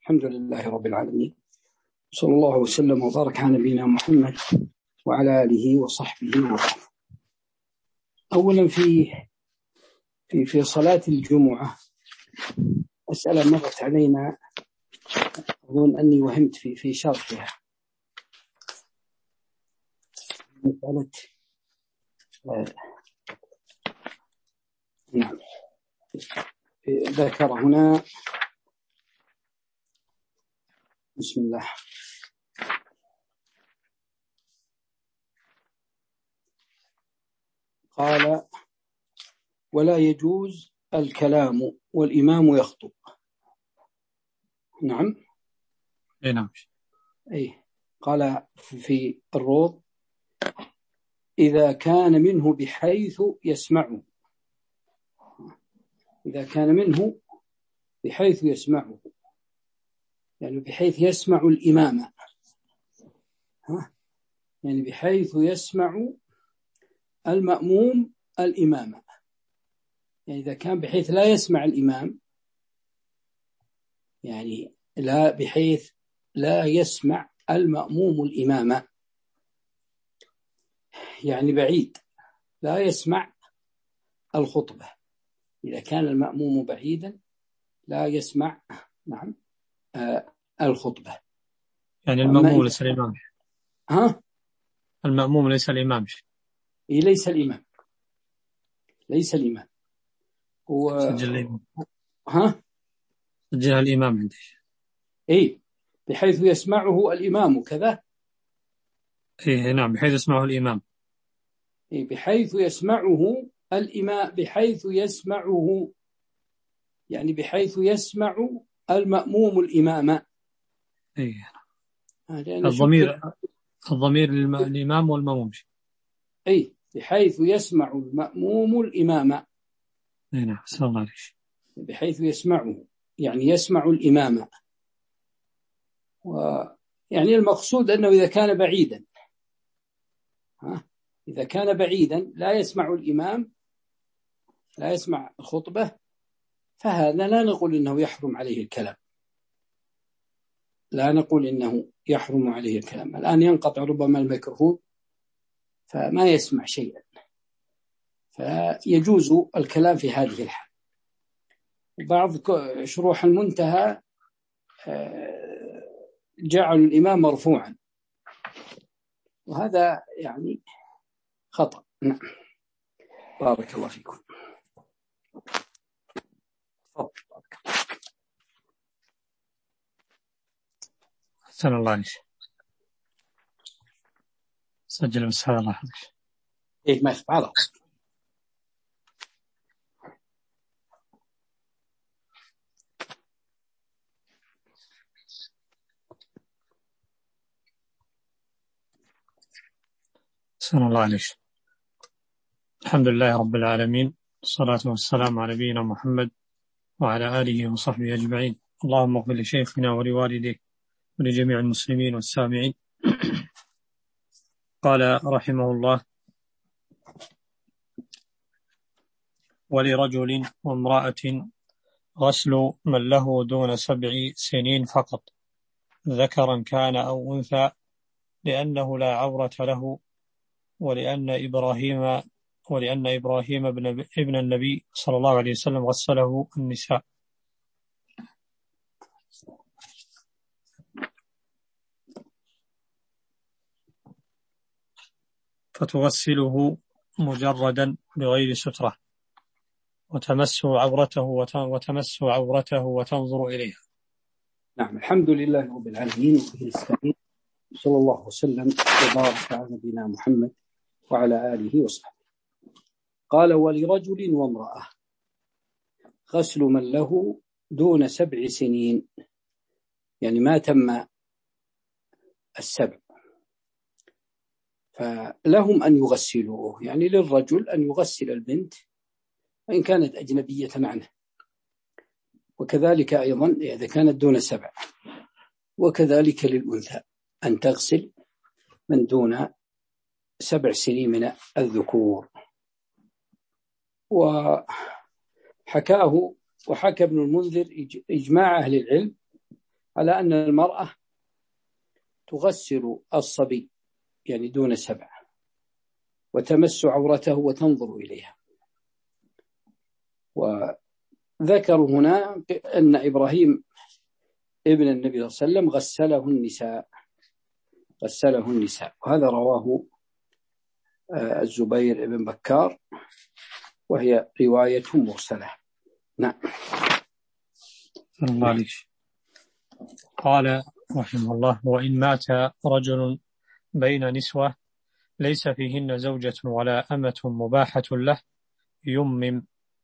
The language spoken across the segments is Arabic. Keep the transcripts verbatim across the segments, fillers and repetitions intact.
الحمد لله رب العالمين، صلى الله وسلم وبارك على نبينا محمد وعلى آله وصحبه وسلم. أولا في في في صلاة الجمعة مسألة مرت علينا، أظن أني وهمت في في شرحها، مسألة آه نعم ذكر هنا بسم الله. قال: ولا يجوز الكلام والإمام يخطب. نعم اي نعم أي قال في الروض: إذا كان منه بحيث يسمعه، إذا كان منه بحيث يسمعه، يعني بحيث يسمع الإمام، ها يعني بحيث يسمع المأموم الإمام. يعني إذا كان بحيث لا يسمع الإمام، يعني لا بحيث لا يسمع المأموم الإمام، يعني بعيد لا يسمع الخطبة. إذا كان المأموم بعيدا لا يسمع نعم آه الخطبة. يعني المأموم ليس الإمام. ها المأموم ليس الإمام. إيه ليس الإمام، ليس الإمام هو سجل الإمام. ها سجل الإمام عندي. إيه بحيث يسمعه الإمام كذا. إيه نعم بحيث يسمعه الإمام. إيه بحيث يسمعه الإمام، بحيث يسمعه يعني بحيث يسمع المأموم الإمام. إيه الضمير الضمير للإمام والمأموم. أي بحيث يسمع المأموم الإمام. إيه نعم صلى الله عليه. بحيث يسمعه يعني يسمع الإمام، ويعني المقصود أنه إذا كان بعيدا، ها إذا كان بعيدا لا يسمع الإمام، لا يسمع الخطبة، فهذا لا نقول إنه يحرم عليه الكلام، لا نقول إنه يحرم عليه الكلام. الآن ينقطع ربما الميكروفون فما يسمع شيئا، فيجوز الكلام في هذه الحال. بعض شروح المنتهى جعلوا الإمام مرفوعا، وهذا يعني خطأ. نعم بارك الله فيكم. أحسن الله عليك. سجل بس هذا الله حفظك. إيه ما يخفى على أحسن الله عليك. الحمد لله رب العالمين، الصلاة والسلام على نبينا محمد وعلى آله وصحبه أجمعين. اللهم اغفر لشيخنا ولوالديه ولجميع المسلمين والسامعين. قال رحمه الله: ولرجل وامرأة غسل من له دون سبع سنين فقط، ذكرا كان أو أنثى، لأنه لا عورة له، ولأن إبراهيم ولأن إبراهيم ابن, ابن النبي صلى الله عليه وسلم غسله النساء. فتغسله مجردا بغير سترة، وتمس عورته وتمس عورته وتنظر إليها. نعم الحمد لله رب العالمين، صلى الله وسلم وبارك على نبينا محمد وعلى آله وصحبه. قال: ولرجل وامرأة غسل من له دون سبع سنين، يعني ما تم السبع، فلهم أن يغسلوه، يعني للرجل أن يغسل البنت وإن كانت أجنبية عنه، وكذلك أيضا إذا كانت دون سبع، وكذلك للأنثى أن تغسل من دون سبع سنين من الذكور. وحكاه وحكى ابن المنذر إجماع أهل العلم على أن المرأة تغسل الصبي يعني دون سبع وتمس عورته وتنظر إليها. وذكروا هنا أن إبراهيم ابن النبي صلى الله عليه وسلم غسله النساء غسله النساء وهذا رواه الزبير بن بكار وهي رواية مرسلة. نعم. الله قال رحمه الله: وإن مات رجل بين نسوة ليس فيهن زوجة ولا أمة مباحة له يمم،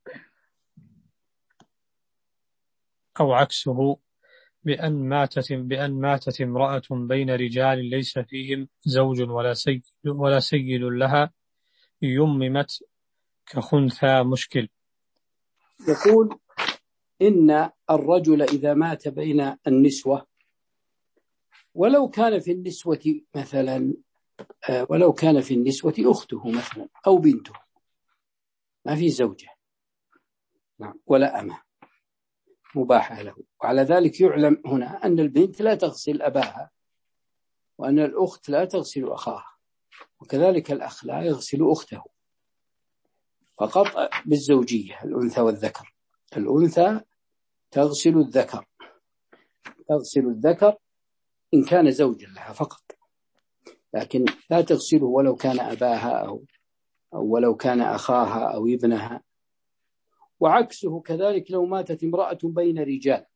أو عكسه بأن ماتت بأن ماتت امرأة بين رجال ليس فيهم زوج ولا سيد ولا سيد لها يممت كخنثى مشكل. يقول إن الرجل إذا مات بين النسوة ولو كان في النسوة مثلا ولو كان في النسوة أخته مثلا أو بنته ما في زوجة نعم ولا أمة مباحة له، وعلى ذلك يعلم هنا أن البنت لا تغسل أباها وأن الأخت لا تغسل أخاها وكذلك الأخ لا يغسل أخته، فقط بالزوجية الأنثى والذكر. الأنثى تغسل الذكر تغسل الذكر إن كان زوجا لها فقط، لكن لا تغسله ولو كان أباها أو, أو ولو كان أخاها أو ابنها. وعكسه كذلك لو ماتت امرأة بين رجال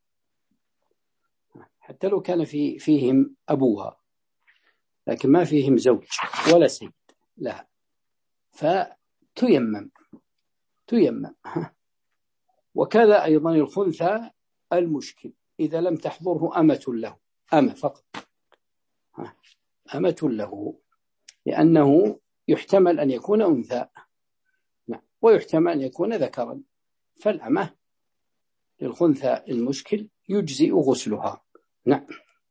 حتى لو كان في فيهم أبوها لكن ما فيهم زوج ولا سيد لها فتيمم تيمم. وكذا أيضا الخنثى المشكل إذا لم تحضره أمة له، أمة فقط أمة له، لأنه يحتمل أن يكون أنثى ويحتمل أن يكون ذكرا، فالأمة للخنثى المشكل يجزئ غسلها. نعم.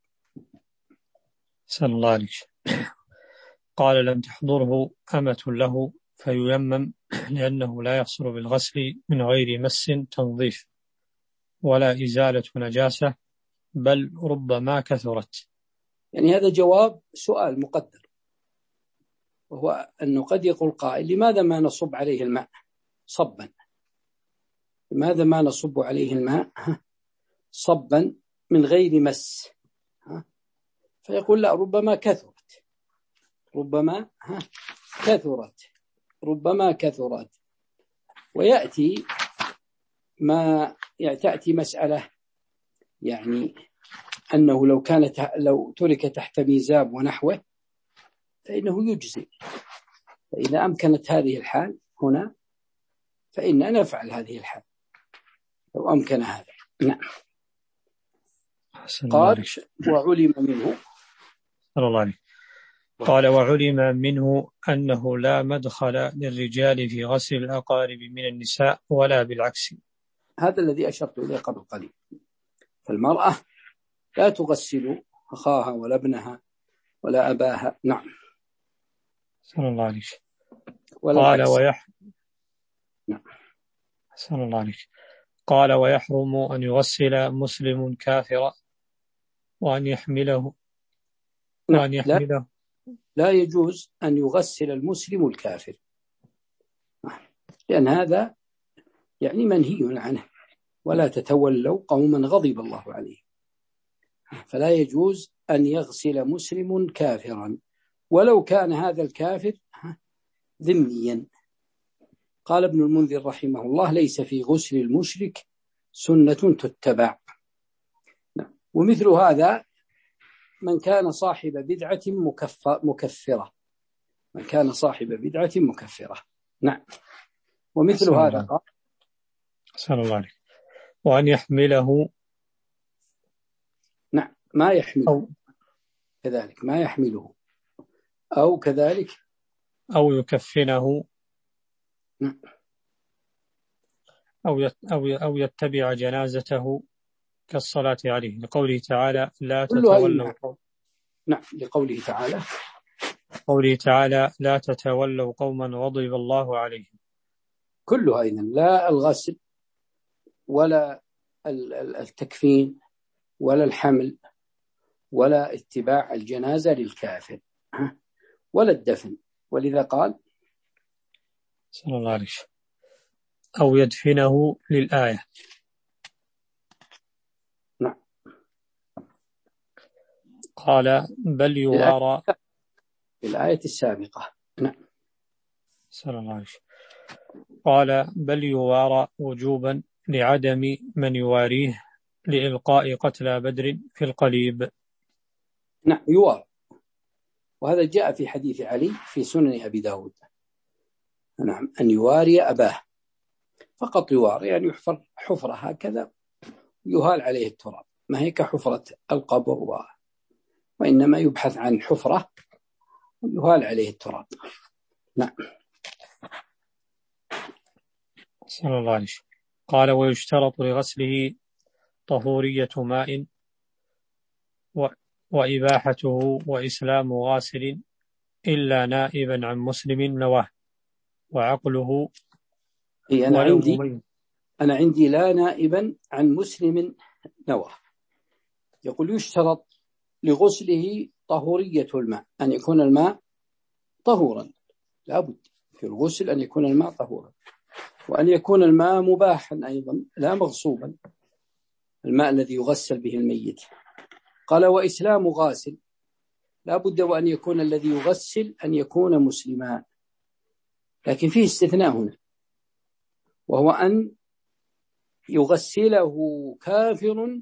سأل الله عليك. قال: لم تحضره أمة له فييمم، لأنه لا يحصل بالغسل من غير مس تنظيف ولا إزالة نجاسة، بل ربما كثرت. يعني هذا جواب سؤال مقدر، وهو أنه قد يقول قائل: لماذا ما نصب عليه الماء صبا؟ لماذا ما نصب عليه الماء صبا من غير مس؟ فيقول: لا، ربما كثرت ربما كثرت ربما كثرت ويأتي ما تأتي مسألة يعني أنه لو كانت لو ترك تحت ميزاب ونحوه فإنه يجزي، فإذا أمكنت هذه الحال هنا فإننا نفعل هذه الحال لو أمكن هذا. نعم. قال: وعلم منه قال وعلم منه أنه لا مدخل للرجال في غسل الأقارب من النساء ولا بالعكس. هذا الذي أشرت إليه قبل قليل، فالمرأة لا تغسل أخاها ولا ابنها ولا أباها. نعم. صلى الله عليه. قال ويحرم نعم. صلى الله عليه. قال ويحرم أن يغسل مسلم كافرا وأن يحمله نعم. وأن يحمله لا, لا يجوز أن يغسل المسلم الكافر، لأن هذا يعني منهي عنه، ولا تتولوا قوما غضب الله عليه، فلا يجوز أن يغسل مسلم كافرا ولو كان هذا الكافر ذميا. قال ابن المنذر رحمه الله: ليس في غسل المشرك سنة تتبع. ومثل هذا من كان صاحب بدعة مكفرة من كان صاحب بدعة مكفرة. نعم. ومثل هذا قال صلى الله عليه. وأن يحمله نعم ما يحمله أو كذلك ما يحمله أو كذلك أو يكفنه نعم. أو أو أو يتبع جنازته كالصلاة عليه، لقوله تعالى: لا تتولوا نعم لقوله تعالى قوله تعالى لا تتولوا قوما غضب الله عليهم. كلها إذن لا الغسل ولا التكفين ولا الحمل ولا اتباع الجنازة للكافر ولا الدفن. ولذا قال صلى الله عليه وسلم أو يدفنه للآية. نعم. قال بل يوارى الآية السابقة. نعم. صلى الله عليه وسلم قال بل يوارى وجوبا لعدم من يواريه لإلقاء قتلى بدر في القليب. نعم يوارى، وهذا جاء في حديث علي في سنن أبي داود. نعم أن يواري أباه، فقط يواري يعني يحفر حفرة هكذا يهال عليه التراب، ما هي كحفرة القبر، وإنما يبحث عن حفرة يهال عليه التراب. نعم. صلى الله عليه وسلم قال ويشترط لغسله طهورية ماء و... وإباحته وإسلام غاسل إلا نائبا عن مسلم نواه وعقله. إيه أنا عندي مميز. أنا عندي لا نائبا عن مسلم نواه. يقول يشترط لغسله طهورية الماء، أن يكون الماء طهورا، لابد في الغسل أن يكون الماء طهورا، وأن يكون الماء مباحا أيضا لا مغصوبا، الماء الذي يغسل به الميت. قال وإسلام غاسل، لابد وأن يكون الذي يغسل أن يكون مسلما، لكن فيه استثناء هنا، وهو أن يغسله كافر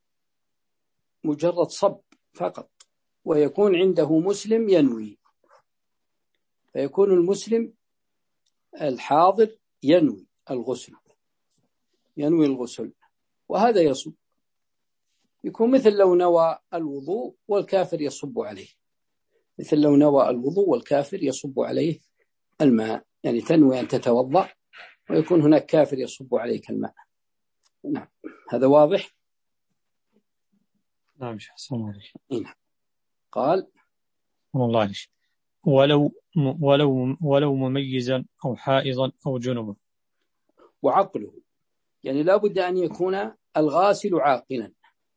مجرد صب فقط، ويكون عنده مسلم ينوي، فيكون المسلم الحاضر ينوي الغسل ينوي الغسل وهذا يصب، يكون مثل لو نوى الوضوء والكافر يصب عليه، مثل لو نوى الوضوء والكافر يصب عليه الماء، يعني تنوي أن تتوضأ ويكون هناك كافر يصب عليك الماء. نعم هذا واضح. نعم حسن. نعم. قال الله عليه ولو ولو ولو مميزا أو حائضا أو جنبا. وعقله، يعني لا بد أن يكون الغاسل عاقلا،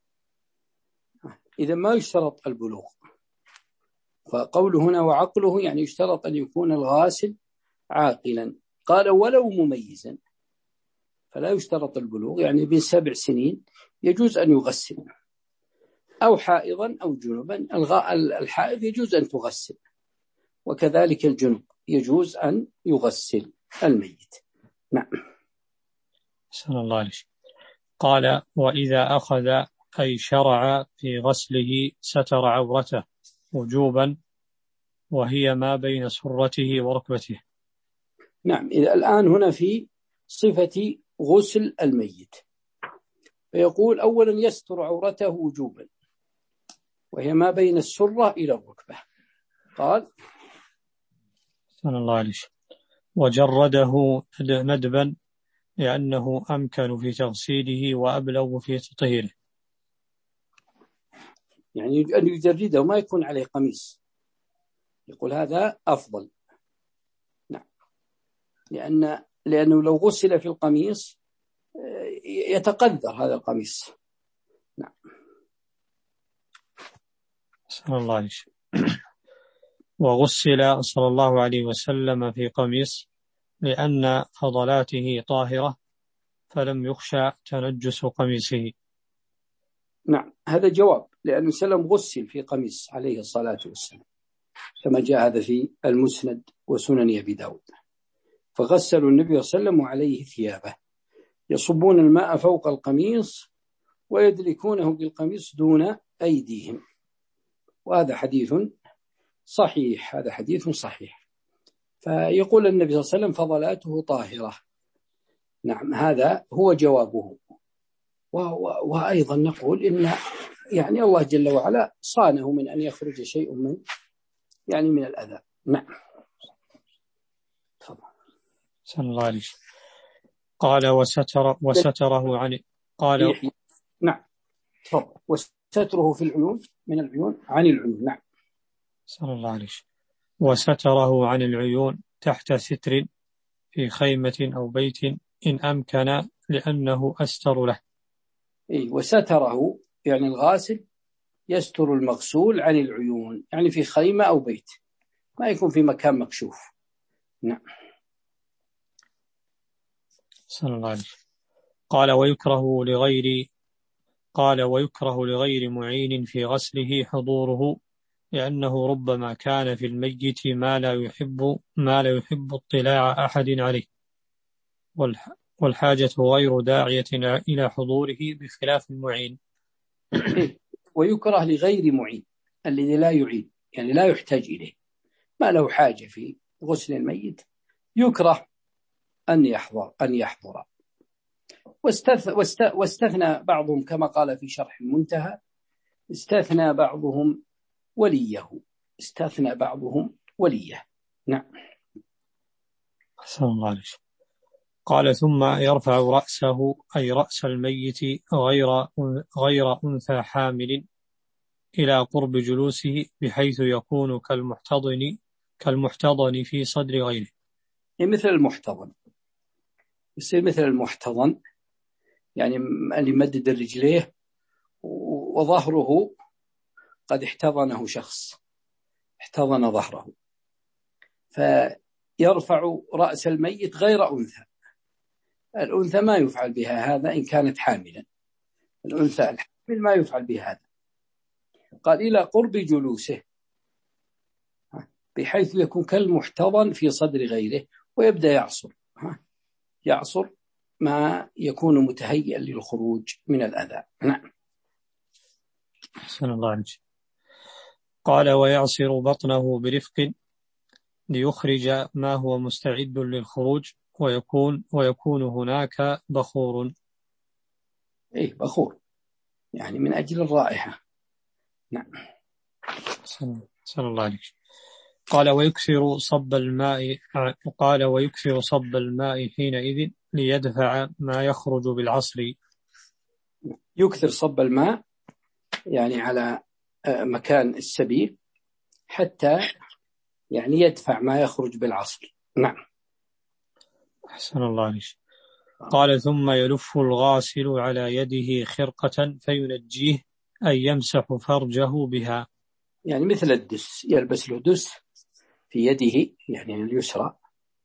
إذا ما يشترط البلوغ، فقوله هنا وعقله يعني يشترط أن يكون الغاسل عاقلا. قال ولو مميزا، فلا يشترط البلوغ، يعني بين سبع سنين يجوز أن يغسل، أو حائضا أو جنبا، الحائض يجوز أن تغسل، وكذلك الجنب يجوز أن يغسل الميت. نعم. صلى الله عليه وسلم قال وإذا أخذ أي شرع في غسله ستر عورته وجوبا، وهي ما بين سرته وركبته. نعم. إذا الآن هنا في صفة غسل الميت، فيقول أولا يستر عورته وجوبا، وهي ما بين السرة إلى الركبة. قال صلى الله عليه وسلم وجرده ندبا لأنه أمكن في تغسيله وأبلغ في تطهيره، يعني أن يجرده وما يكون عليه قميص، يقول هذا أفضل. نعم. لأن لأنه لو غسل في القميص يتقذر هذا القميص. نعم. صلى الله عليه وسلم وغسل صلى الله عليه وسلم في قميص لأن فضلاته طاهرة فلم يخشى تنجس قميصه. نعم هذا جواب، لأنه سلم غسل في قميص عليه الصلاة والسلام، كما جاء هذا في المسند وسنن أبي داود. فغسلوا النبي صلى الله عليه وسلم عليه ثيابه، يصبون الماء فوق القميص ويدلكونه بالقميص دون أيديهم، وهذا حديث صحيح، هذا حديث صحيح. فيقول النبي صلى الله عليه وسلم فضلاته طاهرة. نعم هذا هو جوابه. وأيضا نقول إن يعني الله جل وعلا صانه من أن يخرج شيء من يعني من الأذى. نعم. تفضل. صلى الله عليه وسلم قال وستر وستره عن قال نعم تفضل. وستره في العيون من العيون عن العيون. نعم. صلى الله عليه وسلم وستره عن العيون تحت ستر في خيمة أو بيت إن أمكن لأنه أستر له. إيه وستره يعني الغاسل يستر المغسول عن العيون، يعني في خيمة أو بيت، ما يكون في مكان مكشوف. نعم. صلى الله عليه. قال ويكره لغير قال ويكره لغير معين في غسله حضوره، لأنه ربما كان في الميت ما لا يحب ما لا يحب اطلاع أحد عليه، والحاجة غير داعية إلى حضوره بخلاف المعين. ويكره لغير معين الذي لا يعين، يعني لا يحتاج إليه، ما له حاجة في غسل الميت، يكره أن يحضر أن يحضر واستثنى بعضهم كما قال في شرح المنتهى، استثنى بعضهم وليه استثنى بعضهم وليه. نعم. أحسن الله عليك. قال ثم يرفع رأسه أي رأس الميت غير غير أنثى حامل إلى قرب جلوسه، بحيث يكون كالمحتضن كالمحتضن في صدر غيره، مثل المحتضن، يصير مثل المحتضن، يعني اللي مدد رجليه وظهره قد احتضنه شخص، احتضن ظهره، فيرفع رأس الميت غير أنثى. الأنثى ما يفعل بها هذا إن كانت حاملا، الأنثى الحامل ما يفعل بها هذا. قال إلى قرب جلوسه، بحيث يكون كالمحتضن في صدر غيره، ويبدأ يعصر يعصر ما يكون متهيئا للخروج من الأذى. نعم. أحسن الله عليك. قال ويعصر بطنه برفق ليخرج ما هو مستعد للخروج، ويكون ويكون هناك بخور. إيه بخور، يعني من أجل الرائحة. نعم. صلى الله عليه. قال ويكثر صب الماء قال ويكثر صب الماء حينئذ ليدفع ما يخرج بالعصر. يكثر صب الماء يعني على مكان السبيل حتى يعني يدفع ما يخرج بالعصر. نعم. أحسن الله عليك. قال ثم يلف الغاسل على يده خرقة فينجيه، أي يمسح فرجه بها، يعني مثل الدس، يلبس له دس في يده يعني اليسرى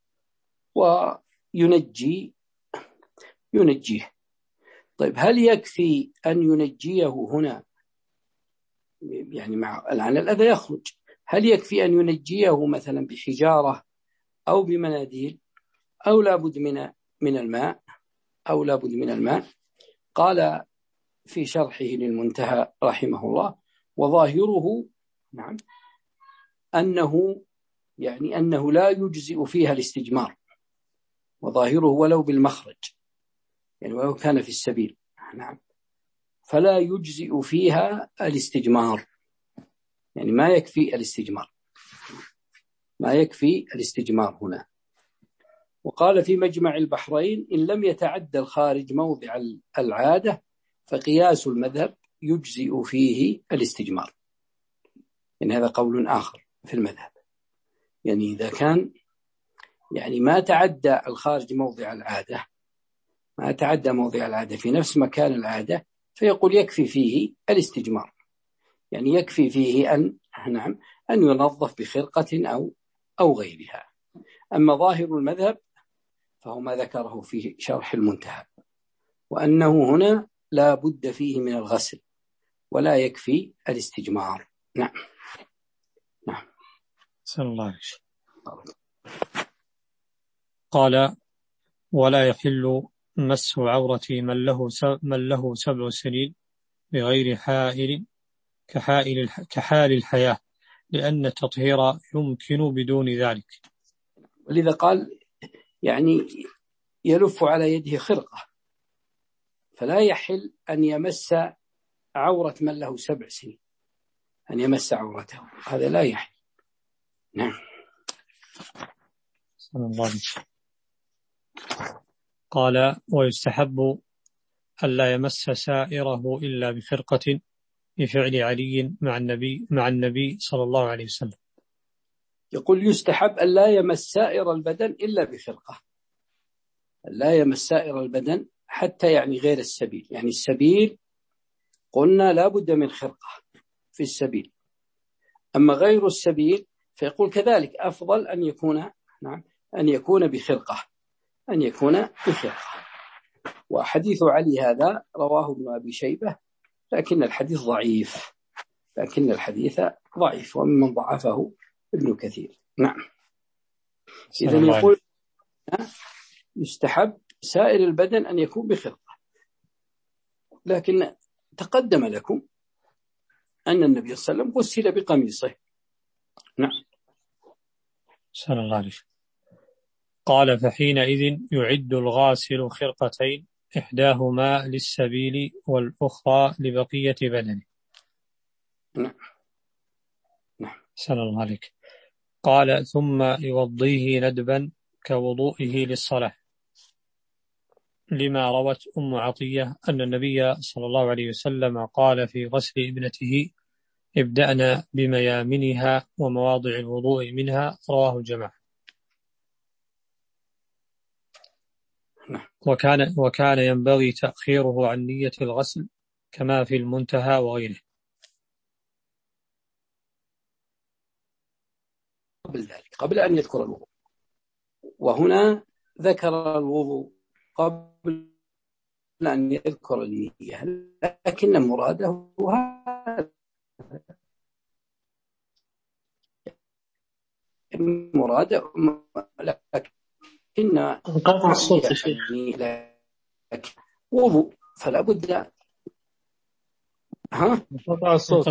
وينجي ينجيه. طيب هل يكفي أن ينجيه هنا، يعني مع الآن الأذى يخرج، هل يكفي أن ينجيه مثلا بحجارة أو بمناديل، أو لابد من من الماء أو لابد من الماء؟ قال في شرحه للمنتهى رحمه الله وظاهره نعم أنه يعني أنه لا يجزئ فيها الاستجمار، وظاهره ولو بالمخرج، يعني ولو كان في السبيل نعم فلا يجزئ فيها الاستجمار، يعني ما يكفي الاستجمار ما يكفي الاستجمار هنا. وقال في مجمع البحرين إن لم يتعدى الخارج موضع العادة فقياس المذهب يجزئ فيه الاستجمار، يعني هذا قول آخر في المذهب، يعني إذا كان يعني ما تعدى الخارج موضع العادة ما تعدى موضع العادة في نفس مكان العادة فيقول يكفي فيه الاستجمار، يعني يكفي فيه أن نعم أن ينظف بخرقة أو أو غيرها. أما ظاهر المذهب فهو ما ذكره في شرح المنتهى، وأنه هنا لا بد فيه من الغسل ولا يكفي الاستجمار. نعم. نعم. صلى الله عليه وسلم. قال ولا يحل مس عورة من له من له سبع سنين بغير حائل كحائل كحال الحياة، لأن التطهير يمكن بدون ذلك. ولذا قال يعني يلف على يده خرقة، فلا يحل أن يمس عورة من له سبع سنين، أن يمس عورته، هذا لا يحل. نعم. صلى الله عليه وسلم. قال ويستحب ألا يمس سائره إلا بخرقة، بفعل علي مع النبي مع النبي صلى الله عليه وسلم. يقول يستحب ألا يمس سائر البدن إلا بخرقة، لا يمس سائر البدن حتى يعني غير السبيل، يعني السبيل قلنا لا بد من خرقة في السبيل. أما غير السبيل فيقول كذلك أفضل أن يكون نعم أن يكون بخرقة أن يكون بخرقة. وحديث علي هذا رواه ابن أبي شيبة، لكن الحديث ضعيف لكن الحديث ضعيف وممن ضعفه ابن كثير. نعم. إذن يقول يستحب سائر البدن أن يكون بخرقة، لكن تقدم لكم أن النبي صلى الله عليه وسلم غسل بقميصه. نعم. صلى الله عليه وسلم. قال فحينئذ يعد الغاسل خرقتين، إحداهما للسبيل والأخرى لبقية بدنه. نعم. نعم. صلى الله عليك. قال ثم يوضيه ندبا كوضوئه للصلاة، لما روت أم عطية أن النبي صلى الله عليه وسلم قال في غسل ابنته ابدأنا بميامنها ومواضع الوضوء منها، رواه الجماعة. وكان, وكان ينبغي تأخيره عن نية الغسل كما في المنتهى وغيره. قبل ذلك قبل أن يذكر الوضوء، وهنا ذكر الوضوء قبل أن يذكر النية، لكن مراده هذا مراده لكن انقطع الصوت يا شيخ. وضوء فلا بد ها انقطع الصوت.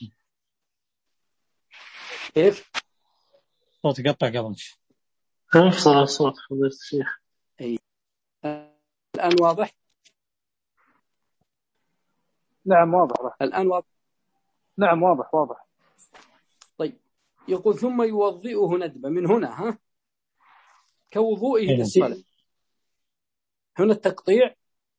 كيف صوت قطع قبل انفصل الصوت فضيلة الشيخ. أي. الآن واضح؟ نعم واضح. الآن واضح. نعم واضح واضح. طيب يقول ثم يوضئه ندبا من هنا ها كوضوئه للصلاة. هنا التقطيع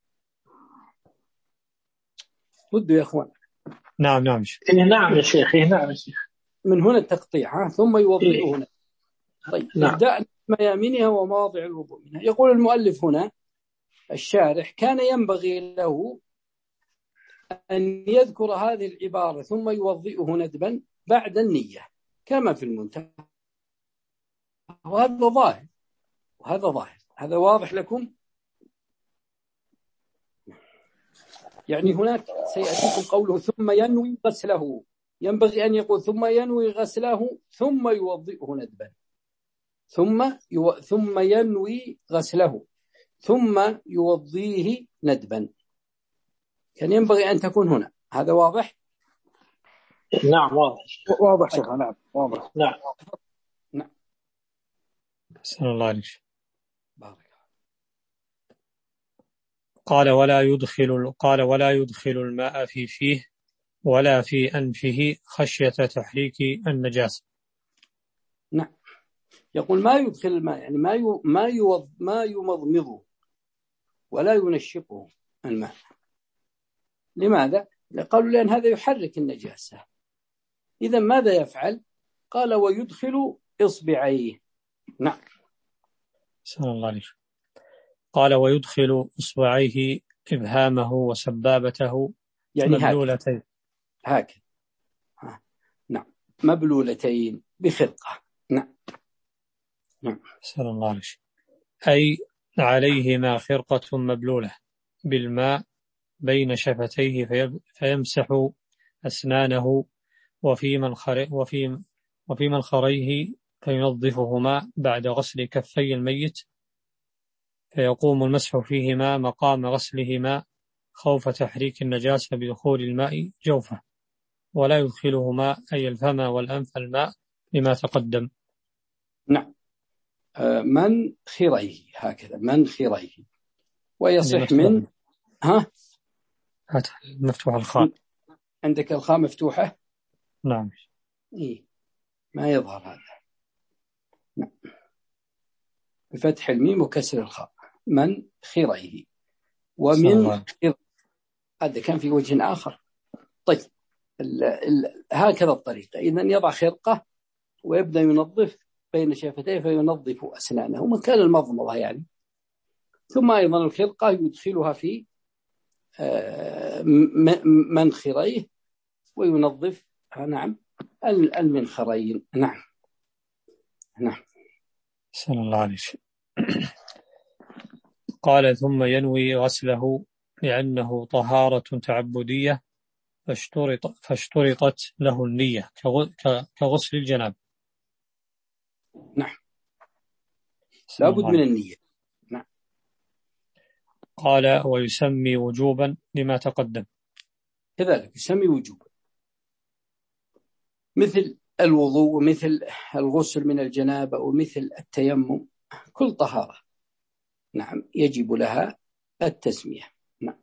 بده يا اخوان. نعم نعم إيه نعم يا شيخ. إيه نعم يا شيخ. من هنا التقطيع ها ثم يوضئه ندبا. طيب نعم. ابدأ ميامنها ومواضع الوضوء منها. يقول المؤلف هنا الشارح كان ينبغي له أن يذكر هذه العبارة ثم يوضئه ندبا بعد النية كما في المنتهى، وهذا ظاهر وهذا ظاهر. هذا واضح لكم؟ يعني هناك سيأتيكم قوله ثم ينوي غسله، ينبغي أن يقول ثم ينوي غسله ثم يوضئه ندبا، ثم يو... ثم ينوي غسله ثم يوضيه ندبا. كان ينبغي أن تكون هنا. هذا واضح؟ نعم واضح واضح شيخ. نعم واضح. نعم نعم. بسم الله عليك. بارك. قال ولا يدخل قال ولا يدخل الماء في فيه ولا في أنفه خشية تحريك النجاسة. نعم. يقول ما يدخل الماء يعني ما يو ما يوض ما يمضمضه ولا ينشقه الماء. لماذا؟ قالوا لأن هذا يحرك النجاسة. إذا ماذا يفعل؟ قال ويدخل إصبعيه. نعم. صلى الله عليه وسلم. قال ويدخل إصبعيه إبهامه وسبابته يعني مبلولتين هكذا. نعم مبلولتين بخرقة. نعم. نعم. صلى الله عليه وسلم. أي عليهما خرقة مبلولة بالماء بين شفتيه فيمسح أسنانه وفي منخر وفي وفي منخريه فينظفهما بعد غسل كفي الميت، فيقوم المسح فيهما مقام غسلهما خوف تحريك النجاسة بدخول الماء جوفه، ولا يدخلهما أي الفم والأنف الماء لما تقدم. نعم. من خيريه هكذا من خيريه ويصح من ها مفتوح الخاء. عندك الخاء مفتوحة؟ نعم. إيه ما يظهر هذا. نعم. بفتح الميم وكسر الخاء من خيريه ومن خير. هذا كان في وجه آخر. طيب ال ال هكذا الطريقة. إذن يضع خرقة ويبدأ ينظف بين شفتيه فينظف أسنانه مكان المضمضة يعني. ثم أيضا الخرقة يدخلها في منخريه وينظف نعم المنخرين. نعم نعم. صلى الله عليه وسلم. قال ثم ينوي غسله لأنه طهارة تعبدية فاشترط فاشترطت له النية كغسل الجناب. نعم لابد من النية. نعم. قال ويسمي وجوبا لما تقدم. كذلك يسمي وجوبا مثل الوضوء ومثل الغسل من الجنابة ومثل التيمم، كل طهارة نعم يجب لها التسمية. نعم.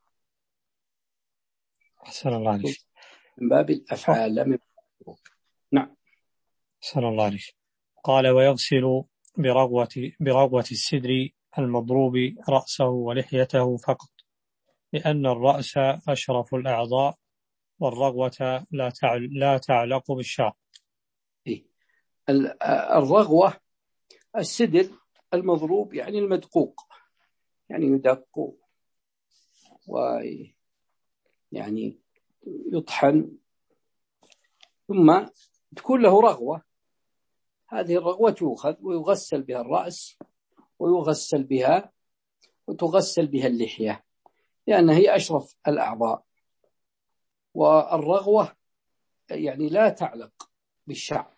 أحسن الله عليك. من باب الأفعال لا من باب. نعم. أحسن الله عليك. قال ويغسل برغوة برغوة السدر المضروب رأسه ولحيته فقط، لأن الرأس أشرف الأعضاء والرغوة لا لا تعلق بالشعر. إيه؟ الرغوة السدر المضروب يعني المدقوق، يعني يدق ويعني يطحن ثم تكون له رغوة. هذه الرغوة تؤخذ ويغسل بها الرأس ويغسل بها وتغسل بها اللحية لأنها هي أشرف الأعضاء. والرغوة يعني لا تعلق بالشعر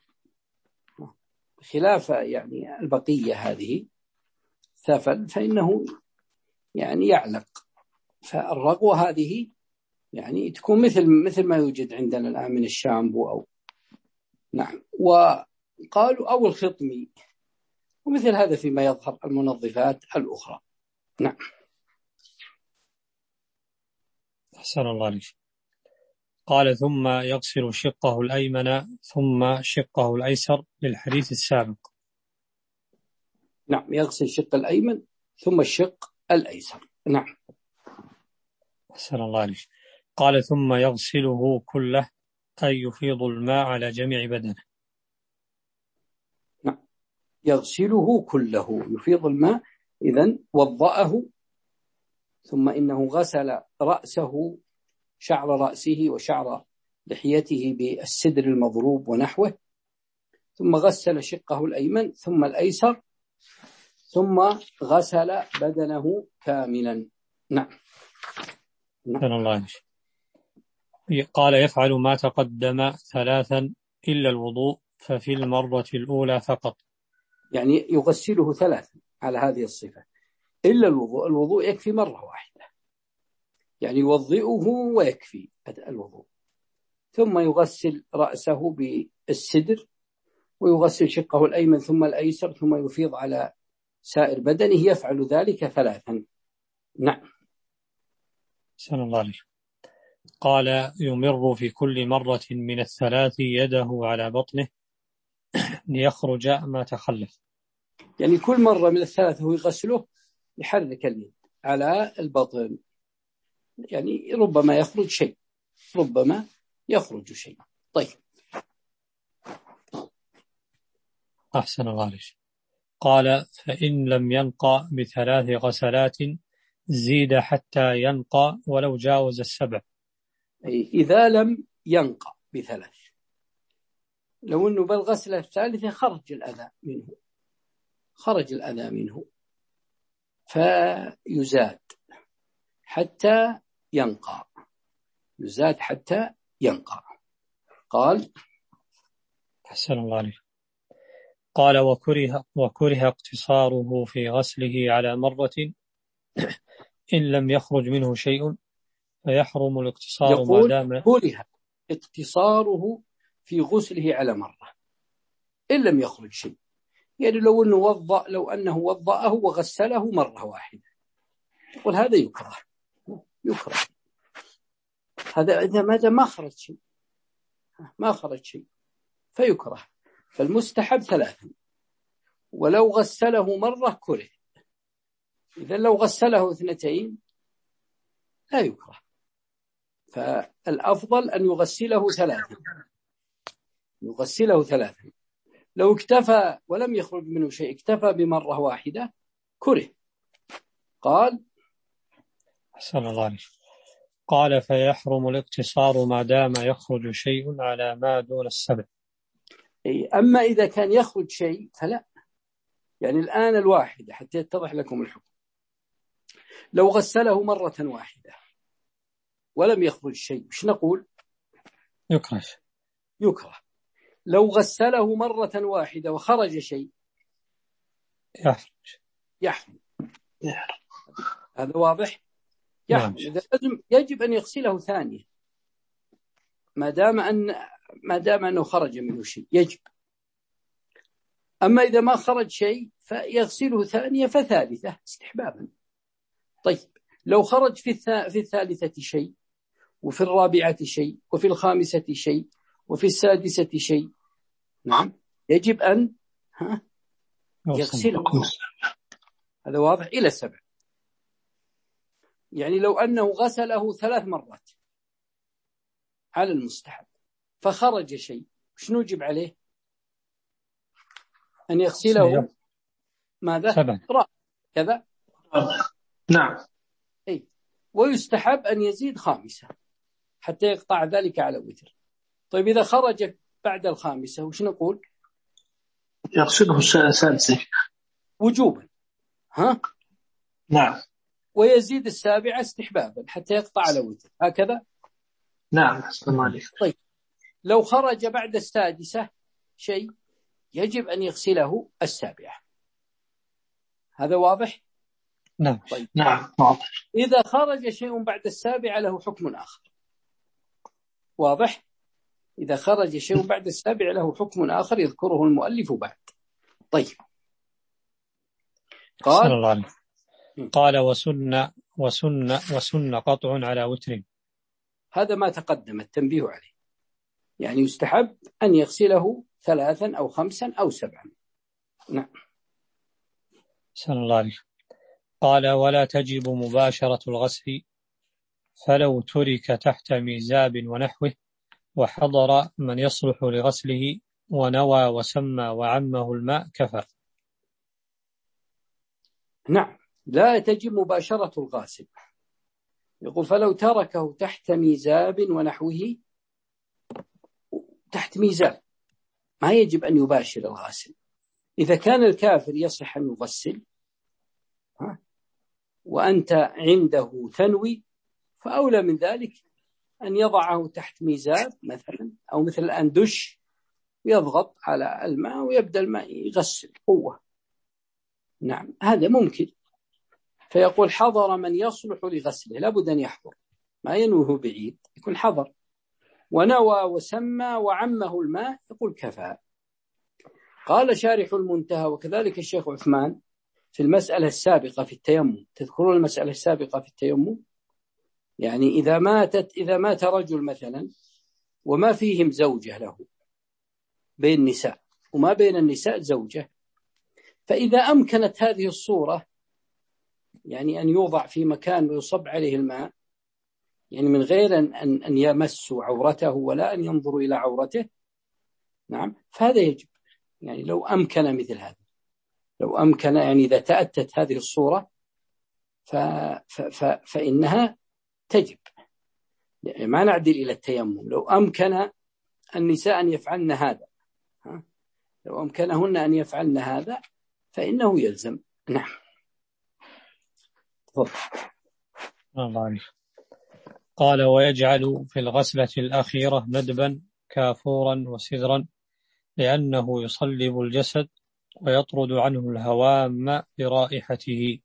خلاف يعني البقية هذه ثفل فإنه يعني يعلق. فالرغوة هذه يعني تكون مثل مثل ما يوجد عندنا الآن من الشامبو أو نعم. وقالوا أو الخطمي ومثل هذا فيما يظهر المنظفات الأخرى. نعم. أحسن الله عليك. قال ثم يغسل شقه الأيمن ثم شقه الأيسر للحديث السابق. نعم يغسل الشق الأيمن ثم الشق الأيسر. نعم. أحسن الله عليك. قال ثم يغسله كله أي يفيض الماء على جميع بدنه. نعم يغسله كله يفيض الماء. إذن وضأه ثم إنه غسل رأسه شعر رأسه وشعر لحيته بالسدر المضروب ونحوه، ثم غسل شقه الأيمن ثم الأيسر ثم غسل بدنه كاملا. نعم. نعم. الله. قال يفعل ما تقدم ثلاثا إلا الوضوء ففي المرة الأولى فقط. يعني يغسله ثلاثا على هذه الصفة إلا الوضوء. الوضوء يكفي مرة واحدة يعني يوضئه ويكفي الوضوء، ثم يغسل رأسه بالسدر ويغسل شقه الأيمن ثم الأيسر ثم يفيض على سائر بدنه، يفعل ذلك ثلاثا. نعم. سلام الله عليه. قال يمر في كل مرة من الثلاث يده على بطنه ليخرج ما تخلف. يعني كل مرة من الثلاث هو يغسله يحرك اليد على البطن، يعني ربما يخرج شيء ربما يخرج شيء. طيب. أحسن الله عليك. قال فإن لم ينقى بثلاث غسلات زيد حتى ينقى ولو جاوز السبع. إذا لم ينقى بثلاث، لو أنه بالغسلة الثالثة خرج الأذى منه خرج الأذى منه فيزاد حتى ينقى يزاد حتى ينقى. قال أحسن الله عليك. قال وكره, وكره اقتصاره في غسله على مرة إن لم يخرج منه شيء فيحرم الاقتصار ما دام. كره اقتصاره في غسله على مرة إن لم يخرج شيء، يعني لو أنه وضأ لو أنه وضأه وغسله مرة واحدة يقول هذا يكره يكره هذا إذا ماذا ما خرج شيء ما خرج شيء فيكره. فالمستحب ثلاثا، ولو غسله مرة كره. إذا لو غسله اثنتين لا يكره. فالأفضل أن يغسله ثلاثا يغسله ثلاثا. لو اكتفى ولم يخرج منه شيء اكتفى بمرة واحدة كره. قال أحسن الله عليك. قال فيحرم الاقتصار ما دام يخرج شيء على ما دون السبع. أما إذا كان يخرج شيء فلا. يعني الآن الواحدة حتى يتضح لكم الحكم، لو غسله مرة واحدة ولم يخرج شيء وش نقول؟ يكره. يكره. لو غسله مرة واحدة وخرج شيء يحرم. يحرم. هذا واضح؟ يحرم. إذا لازم يجب أن يغسله ثانية ما دام أن ما دام أنه خرج منه شيء يجب. أما إذا ما خرج شيء فيغسله ثانية فثالثة استحبابا. طيب لو خرج في في الثالثة شيء وفي الرابعة شيء وفي الخامسة شيء وفي السادسة شيء، نعم يجب أن ها يغسله. هذا واضح. إلى سبع. يعني لو أنه غسله ثلاث مرات على المستحب فخرج شيء شنو يجب عليه؟ أن يغسله ماذا؟ سبع. كذا. نعم. أي. ويستحب أن يزيد خامسة حتى يقطع ذلك على وتر. طيب إذا خرج بعد الخامسة وش نقول؟ يغسله السادسة وجوبا. ها؟ نعم. ويزيد السابعة استحبابا حتى يقطع على وتر. هكذا؟ نعم. طيب لو خرج بعد السادسة شيء يجب أن يغسله السابعة. هذا واضح؟ نعم. طيب. نعم واضح. إذا خرج شيء بعد السابعة له حكم آخر. واضح؟ إذا خرج شيء بعد السابعة له حكم آخر يذكره المؤلف بعد. طيب قال الله قال وسن وسن وسن قطع على وتر. هذا ما تقدم التنبيه عليه. يعني يستحب أن يغسله ثلاثا أو خمسا أو سبعا. نعم. سن الله عليه. قال ولا تجب مباشرة الغسل فلو ترك تحت ميزاب ونحوه وحضر من يصلح لغسله ونوى وسمى وعمه الماء كفى. نعم لا تجب مباشرة الغاسل. يقول فلو تركه تحت ميزاب ونحوه. تحت ميزاب ما يجب أن يباشر الغاسل. إذا كان الكافر يصح أن يغسل وأنت عنده ثنوي فأولى من ذلك أن يضعه تحت ميزاب مثلا أو مثل الآن دش ويضغط على الماء ويبدأ الماء يغسل قوة. نعم هذا ممكن. فيقول حضر من يصلح لغسله. لابد أن يحضر ما ينوه بعيد يكون حضر. ونوى وسمى وعمه الماء يقول كفى. قال شارح المنتهى وكذلك الشيخ عثمان في المسألة السابقة في التيمم. تذكرون المسألة السابقة في التيمم؟ يعني إذا ماتت إذا مات رجل مثلا وما فيهم زوجة له بين النساء وما بين النساء زوجة، فإذا أمكنت هذه الصورة يعني أن يوضع في مكان ويصب عليه الماء يعني من غير أن, أن يمسوا عورته ولا أن ينظروا إلى عورته، نعم فهذا يجب. يعني لو أمكن مثل هذا لو أمكن يعني إذا تأتت هذه الصورة ف ف ف فإنها تجب. يعني ما نعدل إلى التيمم. لو أمكن النساء أن يفعلن هذا ها؟ لو أمكنهن أن يفعلن هذا فإنه يلزم. نعم. الله عليه. قال ويجعل في الغسلة الأخيرة ندبا كافورا وسدرا لأنه يصلب الجسد ويطرد عنه الهوام برائحته.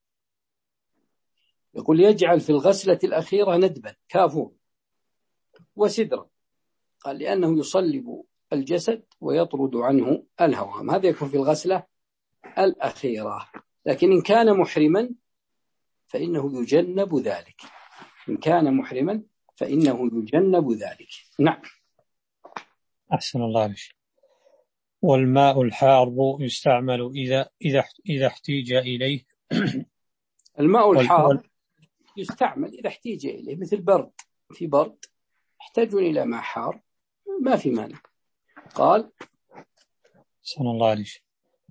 يقول يجعل في الغسلة الأخيرة ندبا كافور وسدرا. قال لأنه يصلب الجسد ويطرد عنه الهوام. هذا يكون في الغسلة الأخيرة. لكن إن كان محرما فإنه يجنب ذلك. إن كان محرما فإنه يجنب ذلك. نعم. أحسن الله عليك. والماء الحار يستعمل إذا إذا إذا احتيج إليه. الماء الحار يستعمل إذا احتيج إليه مثل برد. في برد يحتاجون إلى ماء حار ما في مانع. قال أحسن الله عليك.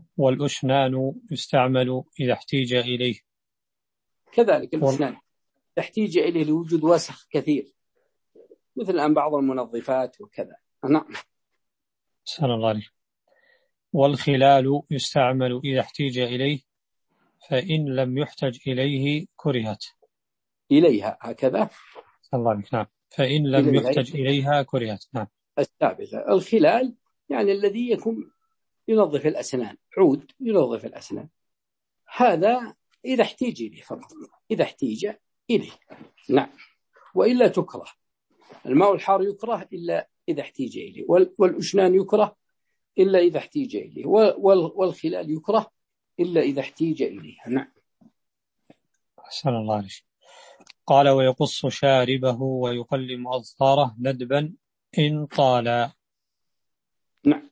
والأشنان يستعمل إذا احتيج إليه. كذلك الأشنان يحتاج إليه لوجود وسخ كثير، مثل الآن بعض المنظفات وكذا. نعم. سلام الله عليه. والخلال يستعمل إذا احتيج إليه، فإن لم يحتج إليه كرهت. إليها هكذا. سلام الله عليك. نعم. فإن لم يحتج إليها كرهت. نعم. السابقة. الخلال يعني الذي يكون ينظف الأسنان، عود ينظف الأسنان، هذا إذا احتيج إليه فقط، إذا احتيج إليه. نعم. وإلا تكره. الماء الحار يكره إلا إذا احتيج إليه، والأشنان يكره إلا إذا احتيج إليه، والخلال يكره إلا إذا احتيج إليه. نعم. أحسن الله عليك. قال ويقص شاربه ويقلم أظفاره ندبا إن طال. نعم.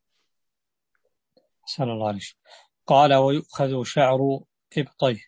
أحسن الله عليك. قال ويؤخذ شعر إبطيه.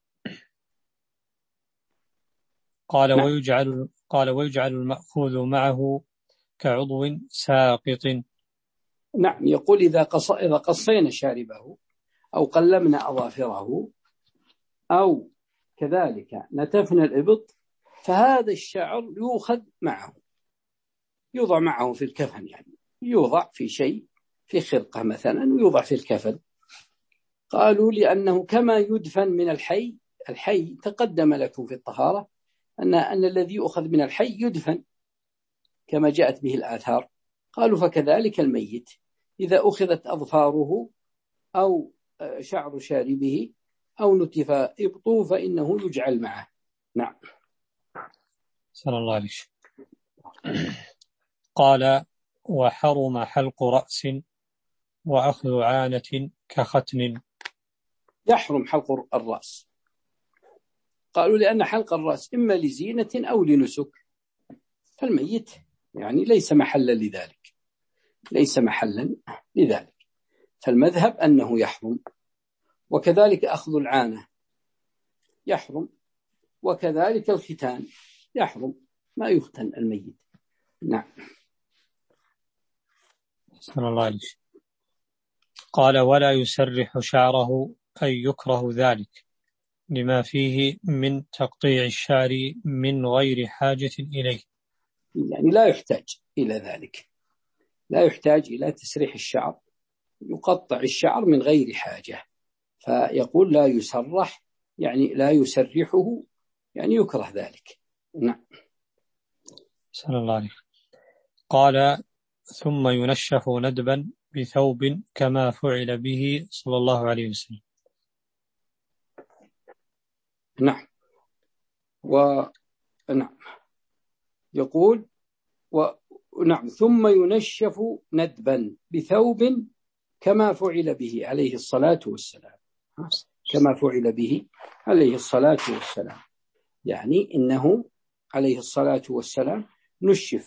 قال نعم. ويجعل قال ويجعل المأخوذ معه كعضو ساقط. نعم. يقول إذا قص إذا قصينا شاربه أو قلمنا أظافره أو كذلك نتفنا الإبط، فهذا الشعر يؤخذ معه، يوضع معه في الكفن، يعني يوضع في شيء، في خرقة مثلا، ويوضع في الكفن. قالوا لأنه كما يدفن من الحي، الحي تقدم لكم في الطهارة أن أن الذي يؤخذ من الحي يدفن كما جاءت به الآثار. قالوا فكذلك الميت إذا أخذت أظفاره أو شعر شاربه أو نتف إبطه فإنه يجعل معه. نعم. صلى الله عليه. قال وحرم حلق رأس وأخذ عانة كختن. يحرم حلق الرأس. قالوا لأن حلق الرأس إما لزينة أو لنسك، فالميت يعني ليس محلا لذلك، ليس محلا لذلك، فالمذهب أنه يحرم. وكذلك أخذ العانة يحرم، وكذلك الختان يحرم، ما يختن الميت. نعم. صلى الله عليه. قال ولا يسرح شعره أي يكره ذلك لما فيه من تقطيع الشعر من غير حاجة إليه، يعني لا يحتاج إلى ذلك، لا يحتاج إلى تسريح الشعر، يقطع الشعر من غير حاجة، فيقول لا يسرح يعني لا يسرحه، يعني يكره ذلك. نعم. صلى الله عليه. قال ثم ينشف ندبا بثوب كما فعل به صلى الله عليه وسلم. نعم. ونعم. يقول ونعم ثم ينشف ندبا بثوب كما فعل به عليه الصلاة والسلام، كما فعل به عليه الصلاة والسلام، يعني إنه عليه الصلاة والسلام نشف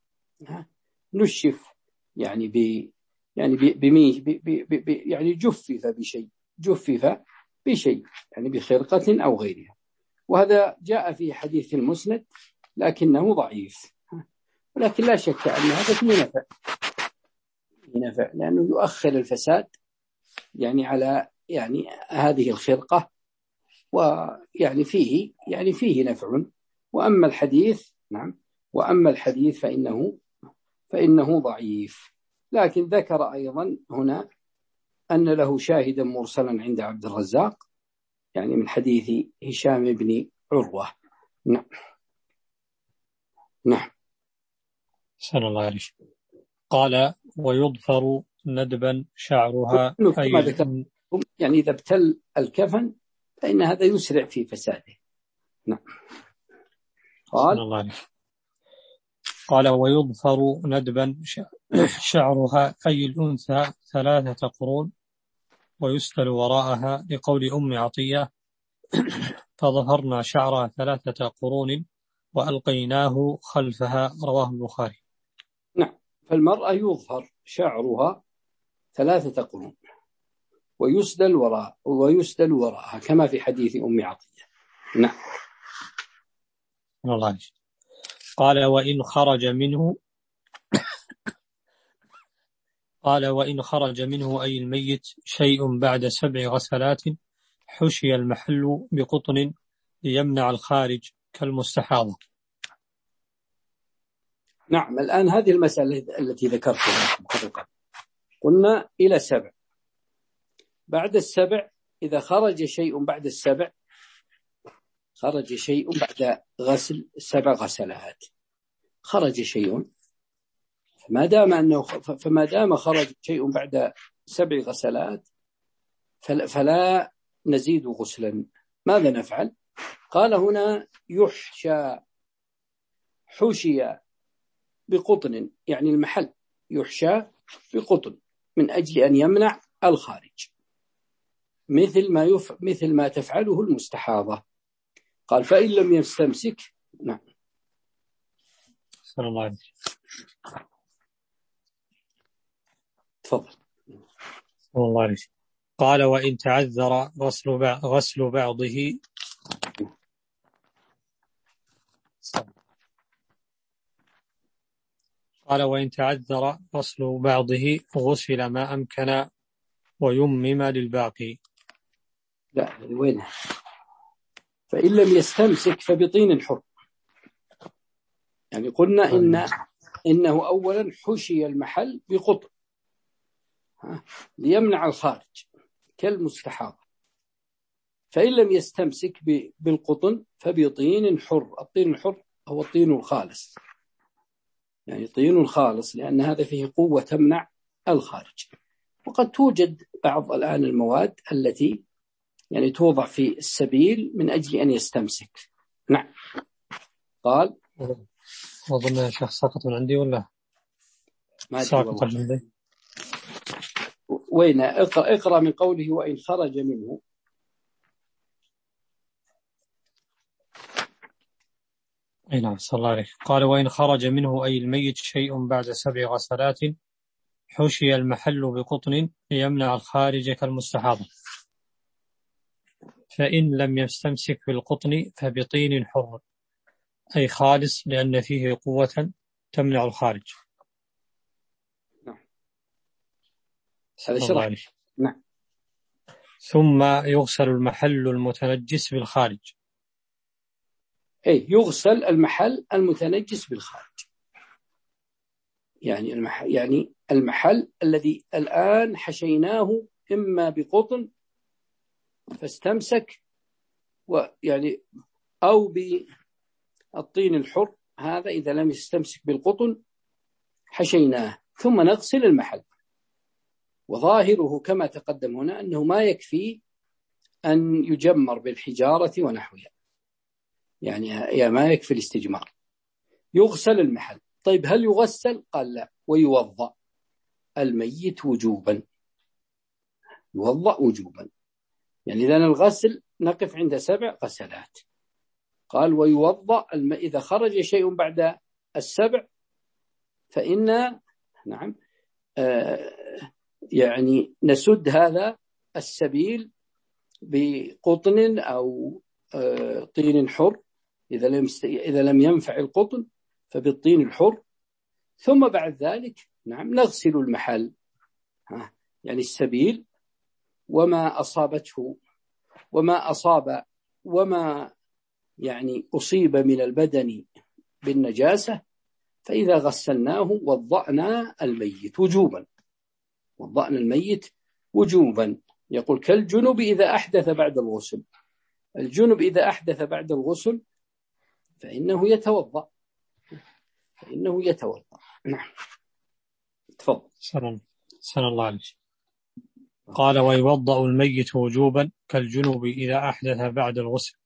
نشف يعني ب يعني بمي ب ب يعني جفف بشيء جفف بشيء يعني بخرقة أو غيرها. وهذا جاء في حديث المسند لكنه ضعيف، ولكن لا شك أن هذا فيه نفع، نفع لأنه يؤخر الفساد يعني على يعني هذه الخرقة، ويعني فيه يعني فيه نفع. وأما الحديث نعم وأما الحديث فإنه فإنه ضعيف، لكن ذكر أيضا هنا أن له شاهدا مرسلا عند عبد الرزاق، يعني من حديث هشام بن عروة. نعم. نعم. صلى الله عليه. قال ويضفر ندبا شعرها أي يعني إذا ابتل الكفن فإن هذا يسرع في فساده. نعم. قال الله عليه. قال ويضفر ندبا شعرها أي الأنثى ثلاثة قرون ويستل وراءها، لقول أم عطية فظهرنا شعرها ثلاثة قرون وألقيناه خلفها، رواه البخاري. نعم. فالمرأة يظهر شعرها ثلاثة قرون ويسدل وراء ويسدل وراءها كما في حديث أم عطية. نعم. الله. قال وإن خرج منه قال وإن خرج منه أي الميت شيء بعد سبع غسلات حشي المحل بقطن ليمنع الخارج كالمستحاضة. نعم. الآن هذه المسألة التي ذكرتها قلنا إلى سبع. بعد السبع إذا خرج شيء بعد السبع خرج شيء بعد غسل سبع غسلات خرج شيء فما دام أنه فما دام خرج شيء بعد سبع غسلات فلا نزيد غسلا. ماذا نفعل؟ قال هنا يحشى. حشي بقطن يعني المحل يحشى بقطن من أجل أن يمنع الخارج مثل ما يف... مثل ما تفعله المستحاضة. قال فإن لم يستمسك. نعم. صلى الله عليه تفضل. صلى الله عليه. قال وإن تعذر غسل بعض غسل بعضه قال وإن تعذر غسل بعضه غسل ما أمكن ويمم للباقي. لا وينها؟ فإن لم يستمسك فبطين حر. يعني قلنا إن إنه أولا حشي المحل بقطن ليمنع الخارج كالمستحاضة. فإن لم يستمسك بالقطن فبطين حر. الطين الحر هو الطين الخالص يعني طين خالص لأن هذا فيه قوة تمنع الخارج. وقد توجد بعض الآن المواد التي يعني توضع في السبيل من أجل أن يستمسك. نعم. قال أظن شيخ ساقط من عندي ولا ما ساقط من عندي؟ وين؟ اقرأ, اقرأ من قوله وإن خرج منه. أي نعم. صلى الله عليه. قال وإن خرج منه أي الميت شيء بعد سبع غسلات حشي المحل بقطن ليمنع الخارج كالمستحاضة. فإن لم يستمسك بالقطن فبطين حر أي خالص لأن فيه قوة تمنع الخارج. نعم. هذا شرح. نعم. ثم يغسل المحل المتنجس بالخارج. أي يغسل المحل المتنجس بالخارج يعني المحل يعني المحل الذي الآن حشيناه إما بقطن فاستمسك ويعني أو بالطين الحر. هذا إذا لم يستمسك بالقطن حشيناه ثم نغسل المحل. وظاهره كما تقدم هنا أنه ما يكفي أن يجمر بالحجارة ونحوها يعني يا ما يكفي الاستجمار. يغسل المحل. طيب هل يغسل؟ قال لا ويوضأ الميت وجوبا. يوضأ وجوبا يعني إذا الغسل نقف عند سبع غسلات. قال ويوضأ الم... إذا خرج شيء بعد السبع فإن نعم آه يعني نسد هذا السبيل بقطن أو آه طين حر. إذا لم است... إذا لم ينفع القطن فبالطين الحر. ثم بعد ذلك نعم نغسل المحل ها يعني السبيل وما أصابته وما أصاب وما يعني أصيب من البدن بالنجاسة. فإذا غسلناه وضأنا الميت وجوبا. وضأنا الميت وجوبا. يقول كالجنب إذا أحدث بعد الغسل. الجنب إذا أحدث بعد الغسل فإنه يتوضأ فإنه يتوضأ. نعم. تفضل. سلام الله عليه. قال ويوضأ الميت وجوبا كالجنب إذا أحدث بعد الغسل.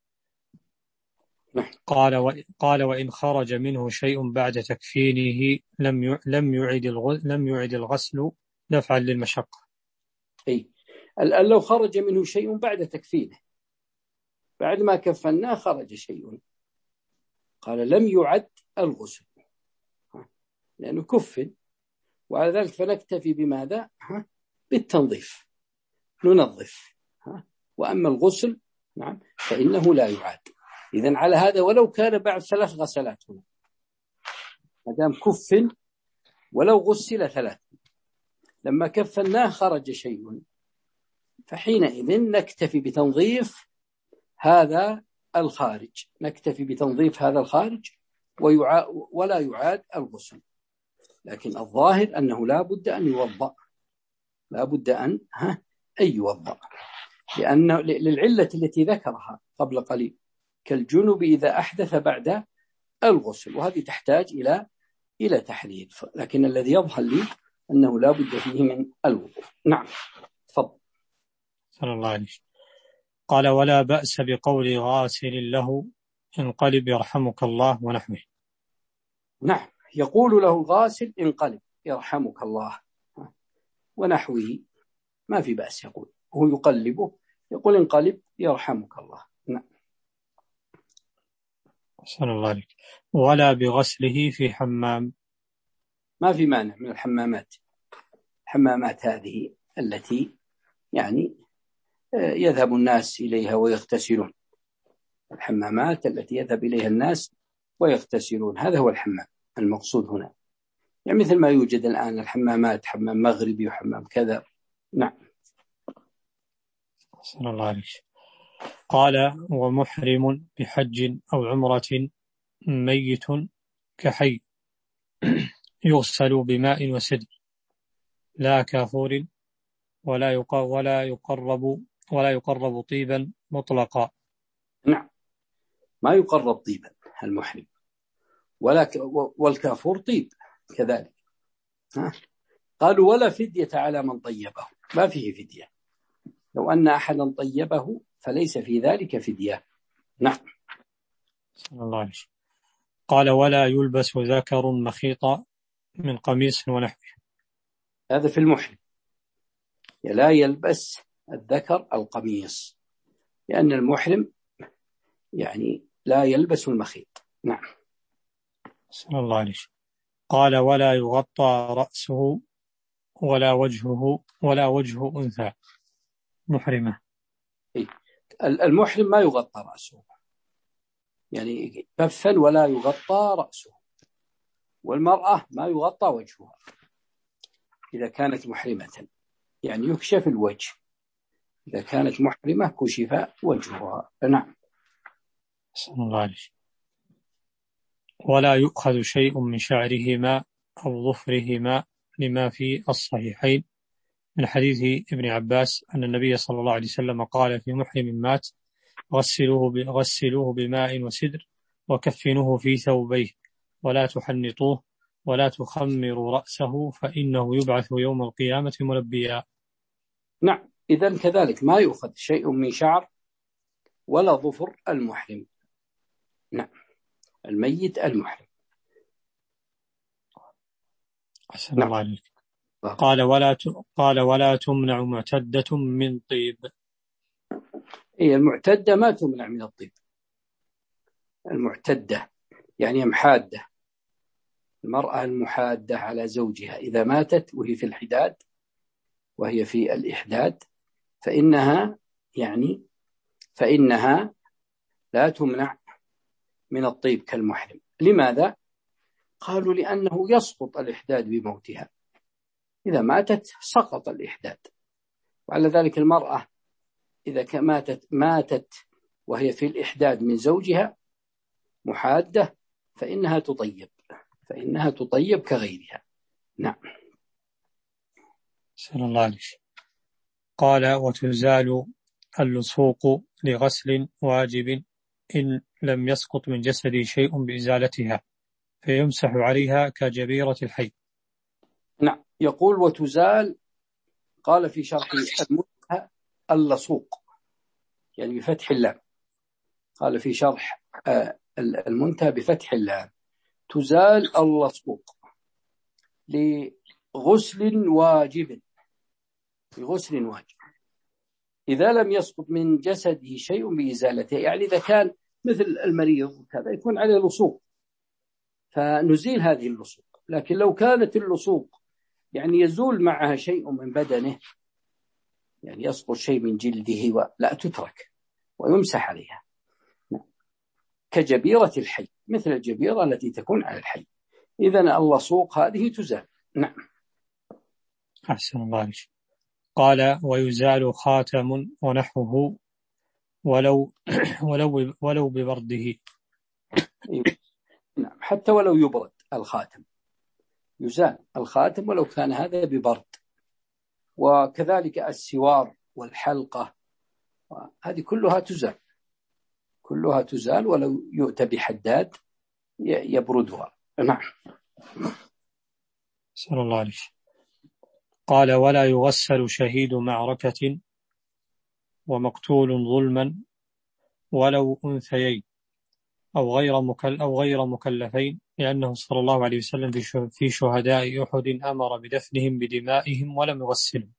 قال و... قال وإن خرج منه شيء بعد تكفينه لم ي... لم يعد الغ... لم يعد الغسل دفعا للمشقة. أي الآن لو خرج منه شيء بعد تكفينه بعد ما كفناه خرج شيء قال لم يعد الغسل لأنه كفن. وعلى ذلك فنكتفي بماذا؟ بالتنظيف ننظف. وأما الغسل نعم فإنه لا يعاد. إذن على هذا ولو كان بعد ثلاث غسلات هنا ما دام كفن ولو غسل ثلاث لما كفناه خرج شيء فحينئذ نكتفي بتنظيف هذا الخارج، نكتفي بتنظيف هذا الخارج ويعا ولا يعاد الغسل. لكن الظاهر أنه لا بد أن يوضأ، لا بد أن ها أن يوضأ، لأن للعلة التي ذكرها قبل قليل كالجنب إذا أحدث بعد الغسل، وهذه تحتاج إلى إلى تحرير. لكن الذي يظهر لي أنه لا بد فيه من الوضوء. نعم تفضل. صلى الله عليه وسلم. قال ولا بأس بقول غاسل له انقلب يرحمك الله ونحوه. نعم يقول له الغاسل انقلب يرحمك الله ونحوه، ما في بأس، يقول هو يقلبه يقول انقلب يرحمك الله. نعم. صلى الله عليه. ولا بغسله في حمام، ما في مانع من الحمامات، الحمامات هذه التي يعني يذهب الناس إليها ويغتسلون، الحمامات التي يذهب إليها الناس ويغتسلون، هذا هو الحمام المقصود هنا، يعني مثل ما يوجد الآن الحمامات، حمام مغربي وحمام كذا. نعم. صلى الله عليه. قال ومحرم بحج أو عمرة ميت كحي يغسل بماء وسدر لا كافور ولا ولا يقرب ولا يقرب طيبا مطلقا. نعم ما يقرب طيبا المحرم، ولا والكافور طيب كذلك. ها؟ قالوا ولا فدية على من طيبه، ما فيه فدية، لو أن أحدا طيبه فليس في ذلك فدية. نعم. صلى الله عليه. قال ولا يلبس ذكر مخيطا من قميص ونحوه، هذا في المحرم، لا يلبس الذكر القميص، لأن المحرم يعني لا يلبس المخيط. نعم. صلى الله عليه. قال ولا يغطى رأسه ولا وجهه ولا وجه أنثى محرمة. المحرم ما يغطى رأسه، يعني كفا ولا يغطى رأسه، والمرأة ما يغطى وجهها إذا كانت محرمة، يعني يكشف الوجه، إذا كانت محرمة كشف وجهها. نعم. صلى الله عليه. ولا يؤخذ شيء من شعرهما أو ظفرهما لما في الصحيحين من حديث ابن عباس أن النبي صلى الله عليه وسلم قال في محرم مات غسلوه, غسلوه بماء وسدر وكفنوه في ثوبيه ولا تحنطوه ولا تخمروا رأسه فإنه يبعث يوم القيامة ملبيا. نعم إذن كذلك ما يؤخذ شيء من شعر ولا ظفر المحرم. نعم الميت المحرم. أحسن الله عليك. قال ولا قال ولا تمنع معتدة من طيب. هي المعتدة ما تمنع من الطيب، المعتدة يعني محادة، المرأة المحادة على زوجها إذا ماتت وهي في الحداد وهي في الإحداد فإنها يعني فإنها لا تمنع من الطيب كالمحرم. لماذا؟ قالوا لأنه يسقط الإحداد بموتها، إذا ماتت سقط الإحداد، وعلى ذلك المرأة إذا ماتت ماتت وهي في الإحداد من زوجها محادة فإنها تطيب، فإنها تطيب كغيرها. نعم. صلى الله عليه. قال وتزال اللصوق لغسل واجب إن لم يسقط من جسد شيء بإزالتها فيمسح عليها كجبيرة الحي. نعم يقول وتزال، قال في شرح المنتهى اللصوق يعني بفتح اللام، قال في شرح المنتهى بفتح اللام تزال اللصوق لغسل واجب، لغسل واجب إذا لم يسقط من جسده شيء بإزالته، يعني إذا كان مثل المريض كذا يكون عليه لصوق فنزيل هذه اللصوق، لكن لو كانت اللصوق يعني يزول معها شيء من بدنه، يعني يسقط شيء من جلده ولا تترك ويمسح عليها كجبيرة الحي، مثل الجبيرة التي تكون على الحي. إذن اللصوق هذه تزال. نعم. أحسن الله عليك. قال ويزال خاتم ونحوه ولو ولو ولو ببرده. نعم، حتى ولو يبرد الخاتم، يزال الخاتم ولو كان هذا ببرد. وكذلك السوار والحلقة، هذه كلها تزال، كلها تزال ولو يؤتى بحداد يبردها. نعم. صلى الله عليه وسلم. قال: ولا يغسل شهيد معركة ومقتول ظلما ولو أنثيين أو غير مكل أو غير مكلفين، لأنه صلى الله عليه وسلم في شهداء أحد أمر بدفنهم بدمائهم ولم يغسلهم.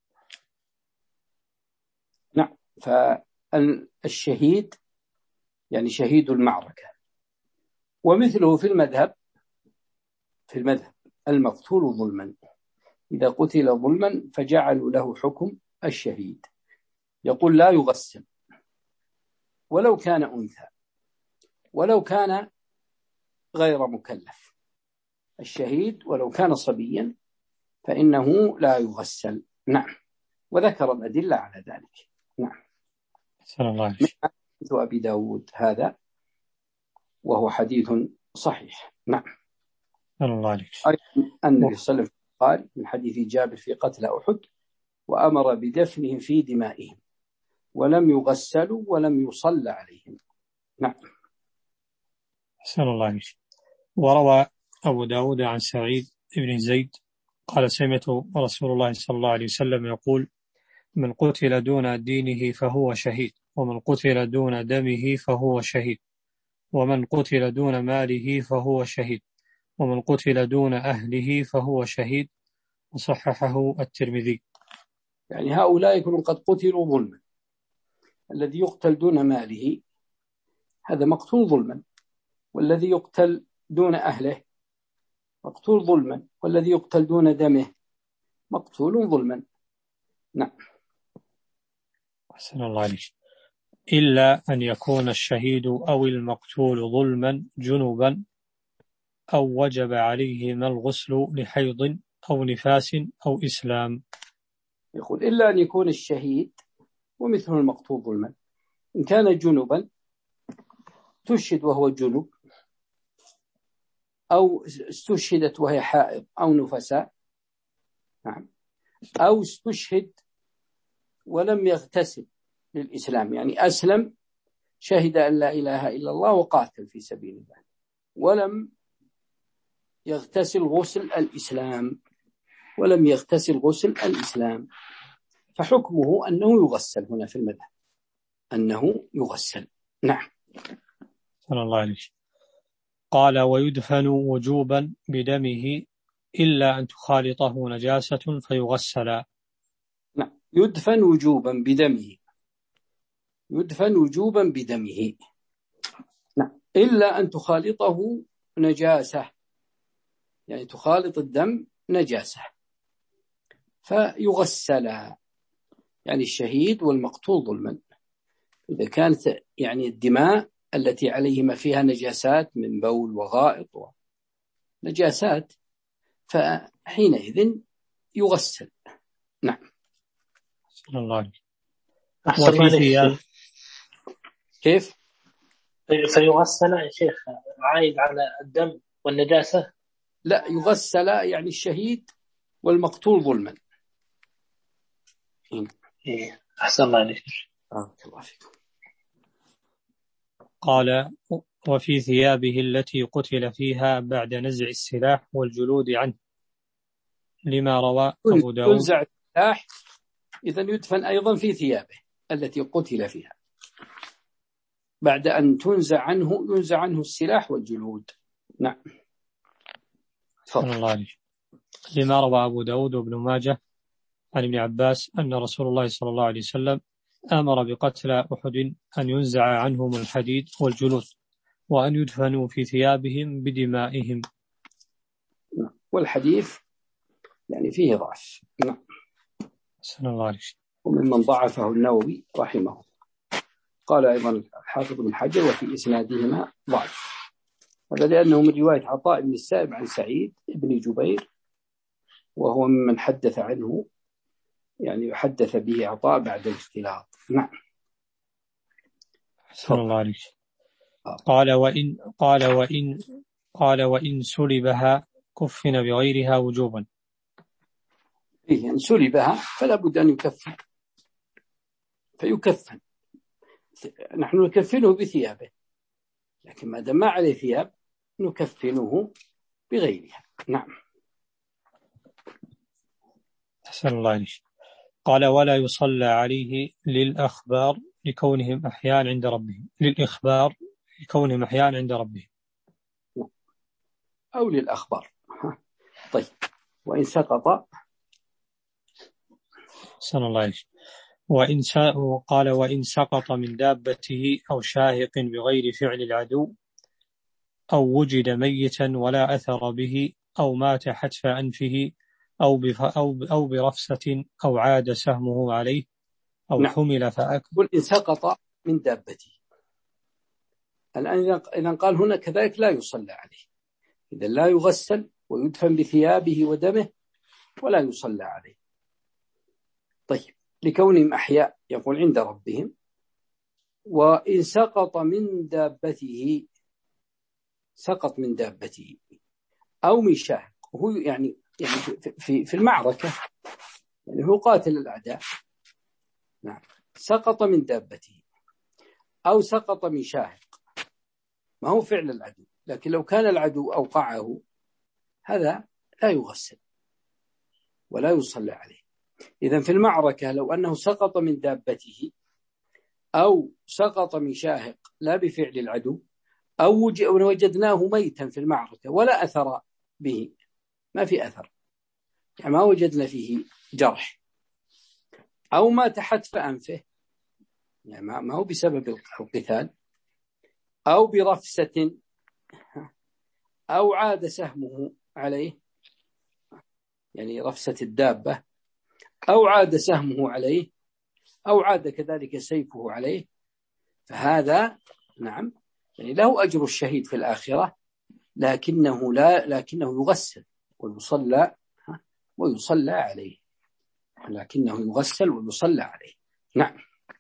نعم، فالشهيد يعني شهيد المعركة، ومثله في المذهب في المذهب المقتول ظلما، إذا قتل ظلما فجعلوا له حكم الشهيد، يقول لا يغسل ولو كان أنثى ولو كان غير مكلف. الشهيد ولو كان صبيا فإنه لا يغسل. نعم، وذكر الأدلة على ذلك. نعم. صلى الله عليه وسلم. حديث أبي داود هذا وهو حديث صحيح. نعم. صلى الله عليه وسلم. أيضا النبي صلى الله عليه وسلم قال من حديث جابر في قتل أحد: وأمر بدفنهم في دمائهم ولم يغسلوا ولم يصلى عليهم. نعم. صلى الله عليه وسلم. وروى أبو داود عن سعيد بن زيد قال: سمعت رسول الله صلى الله عليه وسلم يقول: من قتل دون دينه فهو شهيد، ومن قتل دون دمه فهو شهيد، ومن قتل دون ماله فهو شهيد، ومن قتل دون أهله فهو شهيد. وصححه الترمذي. يعني هؤلاء يكونوا قد قتلوا ظلما، الذي يقتل دون ماله هذا مقتول ظلما، والذي يقتل دون أهله مقتول ظلما، والذي يقتل دون دمه مقتول ظلما. نعم. أحسن الله عليك. إلا أن يكون الشهيد أو المقتول ظلما جنبا أو وجب عليهما الغسل لحيض أو نفاس أو إسلام. يقول إلا أن يكون الشهيد ومثل المقتول ظلما، إن كان جنبا تشهد وهو جنب، أو استشهدت وهي حائض أو نفساء، نعم، أو استشهد ولم يغتسل للإسلام، يعني أسلم شهد أن لا إله إلا الله وقاتل في سبيل الله ولم يغتسل غسل الإسلام ولم يغتسل غسل الإسلام فحكمه أنه يغسل هنا في المذهب، أنه يغسل. نعم. صلى الله عليه وسلم. قال: ويدفن وجوبا بدمه إلا أن تخالطه نجاسة فيغسل. نعم، يدفن وجوبا بدمه، يدفن وجوبا بدمه، نعم، إلا أن تخالطه نجاسة، يعني تخالط الدم نجاسة فيغسل، يعني الشهيد والمقتول ظلما إذا كانت يعني الدماء التي عليهما فيها نجاسات من بول وغائط ونجاسات فحينئذ يغسل. نعم. صلى الله عليه وسلم. وفي ثياب كيف؟ فيغسل يا شيخ عايد على الدم والنجاسة؟ لا، يغسل يعني الشهيد والمقتول ظلما. إيه. أحسن الله عليك. بارك الله فيكم. قال: وفي ثيابه التي قتل فيها بعد نزع السلاح والجلود عنه، لما روى أبو داود. ينزع السلاح إذن يدفن أيضا في ثيابه التي قتل فيها بعد أن تنزع عنه، ينزع عنه السلاح والجلود. نعم. صلى الله عليه. لما روى أبو داود وابن ماجه عن ابن عباس أن رسول الله صلى الله عليه وسلم أمر بقتل أحد أن ينزع عنهم الحديد والجلود وأن يدفنوا في ثيابهم بدمائهم. والحديث يعني فيه ضعف. نعم. صلى الله عليه. وممن ضعفه النووي رحمه، قال أيضا الحافظ بن حجر وفي إسنادهما ضعف، هذا لأنه من رواية عطاء بن السائب عن سعيد بن جبير، وهو ممن حدث عنه، يعني حدث به عطاء بعد الاختلاط. نعم. أحسن الله عليك. قال وإن قال وإن قال وإن سلبها كفن بغيرها وجوبا. إيه إن سلبها فلا بد أن يكفن، فيكفن. نحن نكفنه بثيابه، لكن ما دام ما عليه ثياب نكفنه بغيرها. نعم. أحسن الله عليك. قال ولا يصلى عليه للأخبار لكونهم أحيان عند ربهم. للإخبار لكونهم أحيان عند ربهم أو للأخبار. طيب وإن سقط. أحسن الله عليك. وإن قال وإن سقط من دابته أو شاهق بغير فعل العدو أو وجد ميتا ولا أثر به أو مات حتف أنفه أو أو أو برفسة أو عاد سهمه عليه أو نعم. حمل فأكل. وإن سقط من دابته، الآن إذا قال هنا كذلك لا يصلى عليه، إذا لا يغسل ويدفن بثيابه ودمه ولا يصلى عليه. طيب لكونهم أحياء يقول عند ربهم. وإن سقط من دابته، سقط من دابته أو من شاهق، هو يعني يعني في في المعركة، يعني هو قاتل الأعداء. نعم. سقط من دابته أو سقط من شاهق، ما هو فعل العدو، لكن لو كان العدو أوقعه هذا لا يغسل ولا يصلى عليه. إذن في المعركة لو أنه سقط من دابته أو سقط من شاهق لا بفعل العدو أو وجدناه ميتا في المعركة ولا أثر به، ما في أثر، يعني ما وجدنا فيه جرح، أو مات حتف أنفه، يعني ما هو بسبب القتال، أو برفسة، أو عاد سهمه عليه، يعني رفسة الدابة، أو عاد سهمه عليه، أو عاد كذلك سيفه عليه، فهذا نعم يعني له أجر الشهيد في الآخرة، لكنه لا لكنه يغسل ويصلى ويصلى عليه، لكنه يغسل ويصلى عليه. نعم.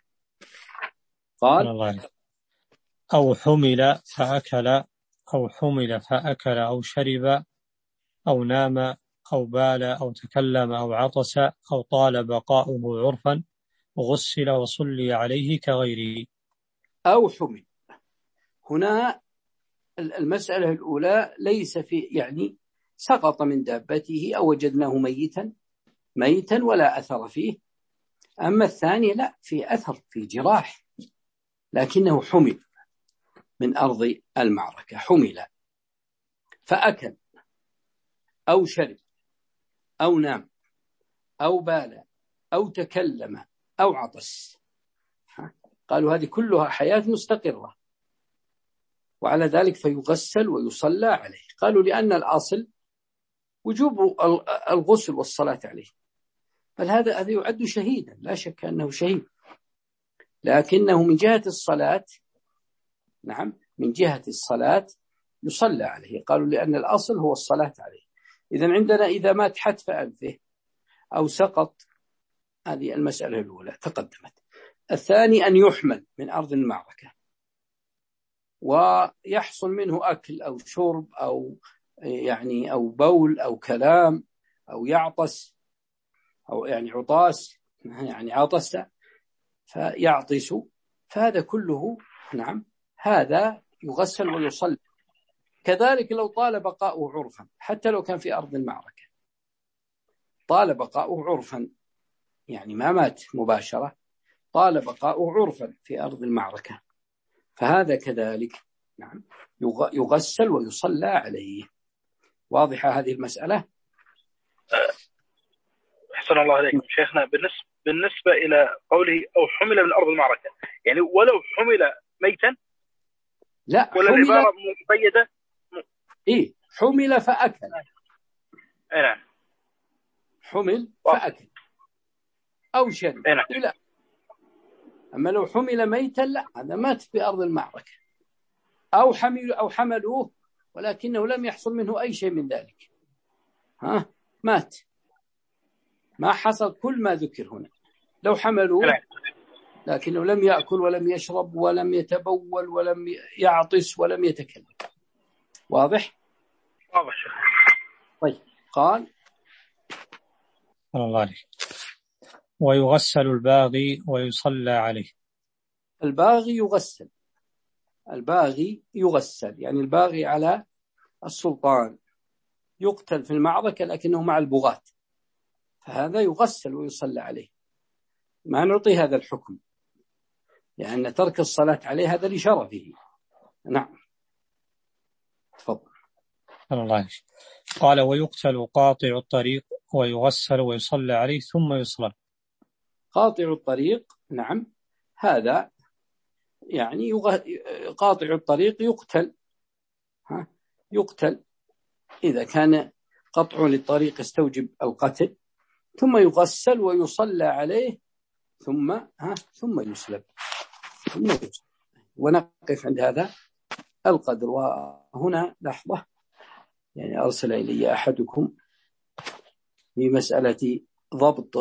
قال أو حمل فأكل أو حمل فأكل أو شرب أو نام أو بال أو تكلم أو عطس أو طال بقاؤه عرفا غسل وصلي عليه كغيره. أو حمل هنا المسألة الأولى ليس في يعني سقط من دابته أو وجدناه ميتا ميتا ولا أثر فيه. أما الثاني لا، في أثر، في جراح، لكنه حمل من أرض المعركة، حمل فأكل أو شرب أو نام أو بال أو تكلم أو عطس. قالوا هذه كلها حياة مستقرة، وعلى ذلك فيغسل ويصلى عليه. قالوا لأن الأصل وجوب الغسل والصلاة عليه، بل هذا هذا يعد شهيدا، لا شك أنه شهيد، لكنه من جهة الصلاة نعم من جهة الصلاة يصلى عليه. قالوا لأن الأصل هو الصلاة عليه. إذن عندنا إذا مات حتف أنفه أو سقط، هذه المسألة الأولى تقدمت. الثاني أن يحمل من أرض المعركة ويحصل منه أكل أو شرب أو يعني أو بول أو كلام أو يعطس أو يعني عطاس، يعني عطس فيعطس، فهذا كله نعم هذا يغسل ويصلى. كذلك لو طال بقاؤه عرفا، حتى لو كان في أرض المعركة طال بقاؤه عرفا، يعني ما مات مباشرة، طال بقاؤه عرفا في أرض المعركة، فهذا كذلك نعم يغسل ويصلى عليه. واضحة هذه المسألة؟ أحسن الله عليكم شيخنا. بالنسبة, بالنسبة إلى قوله أو حمل من أرض المعركة، يعني ولو حمل ميتا لا، ولا العبارة مقيدة؟ إيه حمل فأكل. أي نعم. حمل فأكل أو شرب. نعم. لا، أما لو حمل ميتا لا، هذا مات في أرض المعركة، أو حمل أو حملوه ولكنه لم يحصل منه أي شيء من ذلك، ها مات، ما حصل كل ما ذكر هنا. لو حملوه لكنه لم يأكل ولم يشرب ولم يتبول ولم يعطس ولم يتكلم. واضح؟ واضح شيخ. طيب قال الله عليك. ويغسل الباغي ويصلى عليه. الباغي يغسل، الباغي يغسل يعني الباغي على السلطان يقتل في المعركة لكنه مع البغاة، فهذا يغسل ويصلى عليه. ما نعطي هذا الحكم لأن ترك الصلاة عليه هذا لشرفه. نعم تفضل. الله عليك. قال ويقتل قاطع الطريق ويغسل ويصلى عليه ثم يصلى. قاطع الطريق نعم هذا يعني يغ... قاطع الطريق يقتل، ها يقتل إذا كان قطع للطريق يستوجب القتل، ثم يغسل ويصلى عليه ثم ها ثم يسلب ثم يسلب. ونقف عند هذا القدر. وهنا لحظة، يعني أرسل إلي أحدكم في مسألة ضبط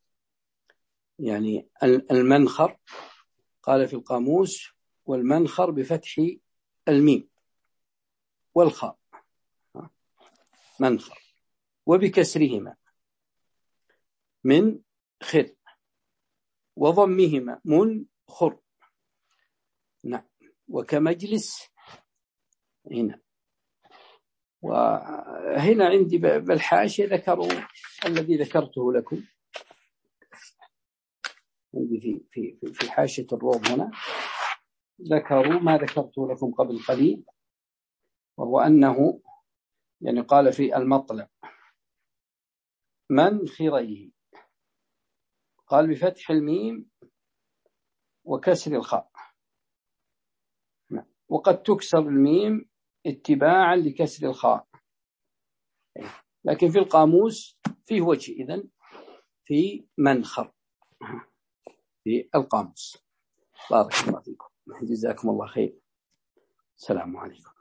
يعني المنخر، قال في القاموس والمنخر بفتح الميم والخاء منخر وبكسرهما من خر وضمهما منخر. نعم وكمجلس هنا. وهنا عندي بالحاشية ذكروا الذي ذكرته لكم، عندي في في في حاشية الروض هنا ذكروا ما ذكرته لكم قبل قليل، وهو أنه يعني قال في المطلع منخريه، قال بفتح الميم وكسر الخاء، وقد تكسر الميم اتباعا لكسر الخاء، لكن في القاموس فيه وجه إذن في منخر في القاموس. بارك الله فيكم، جزاكم الله خير، السلام عليكم.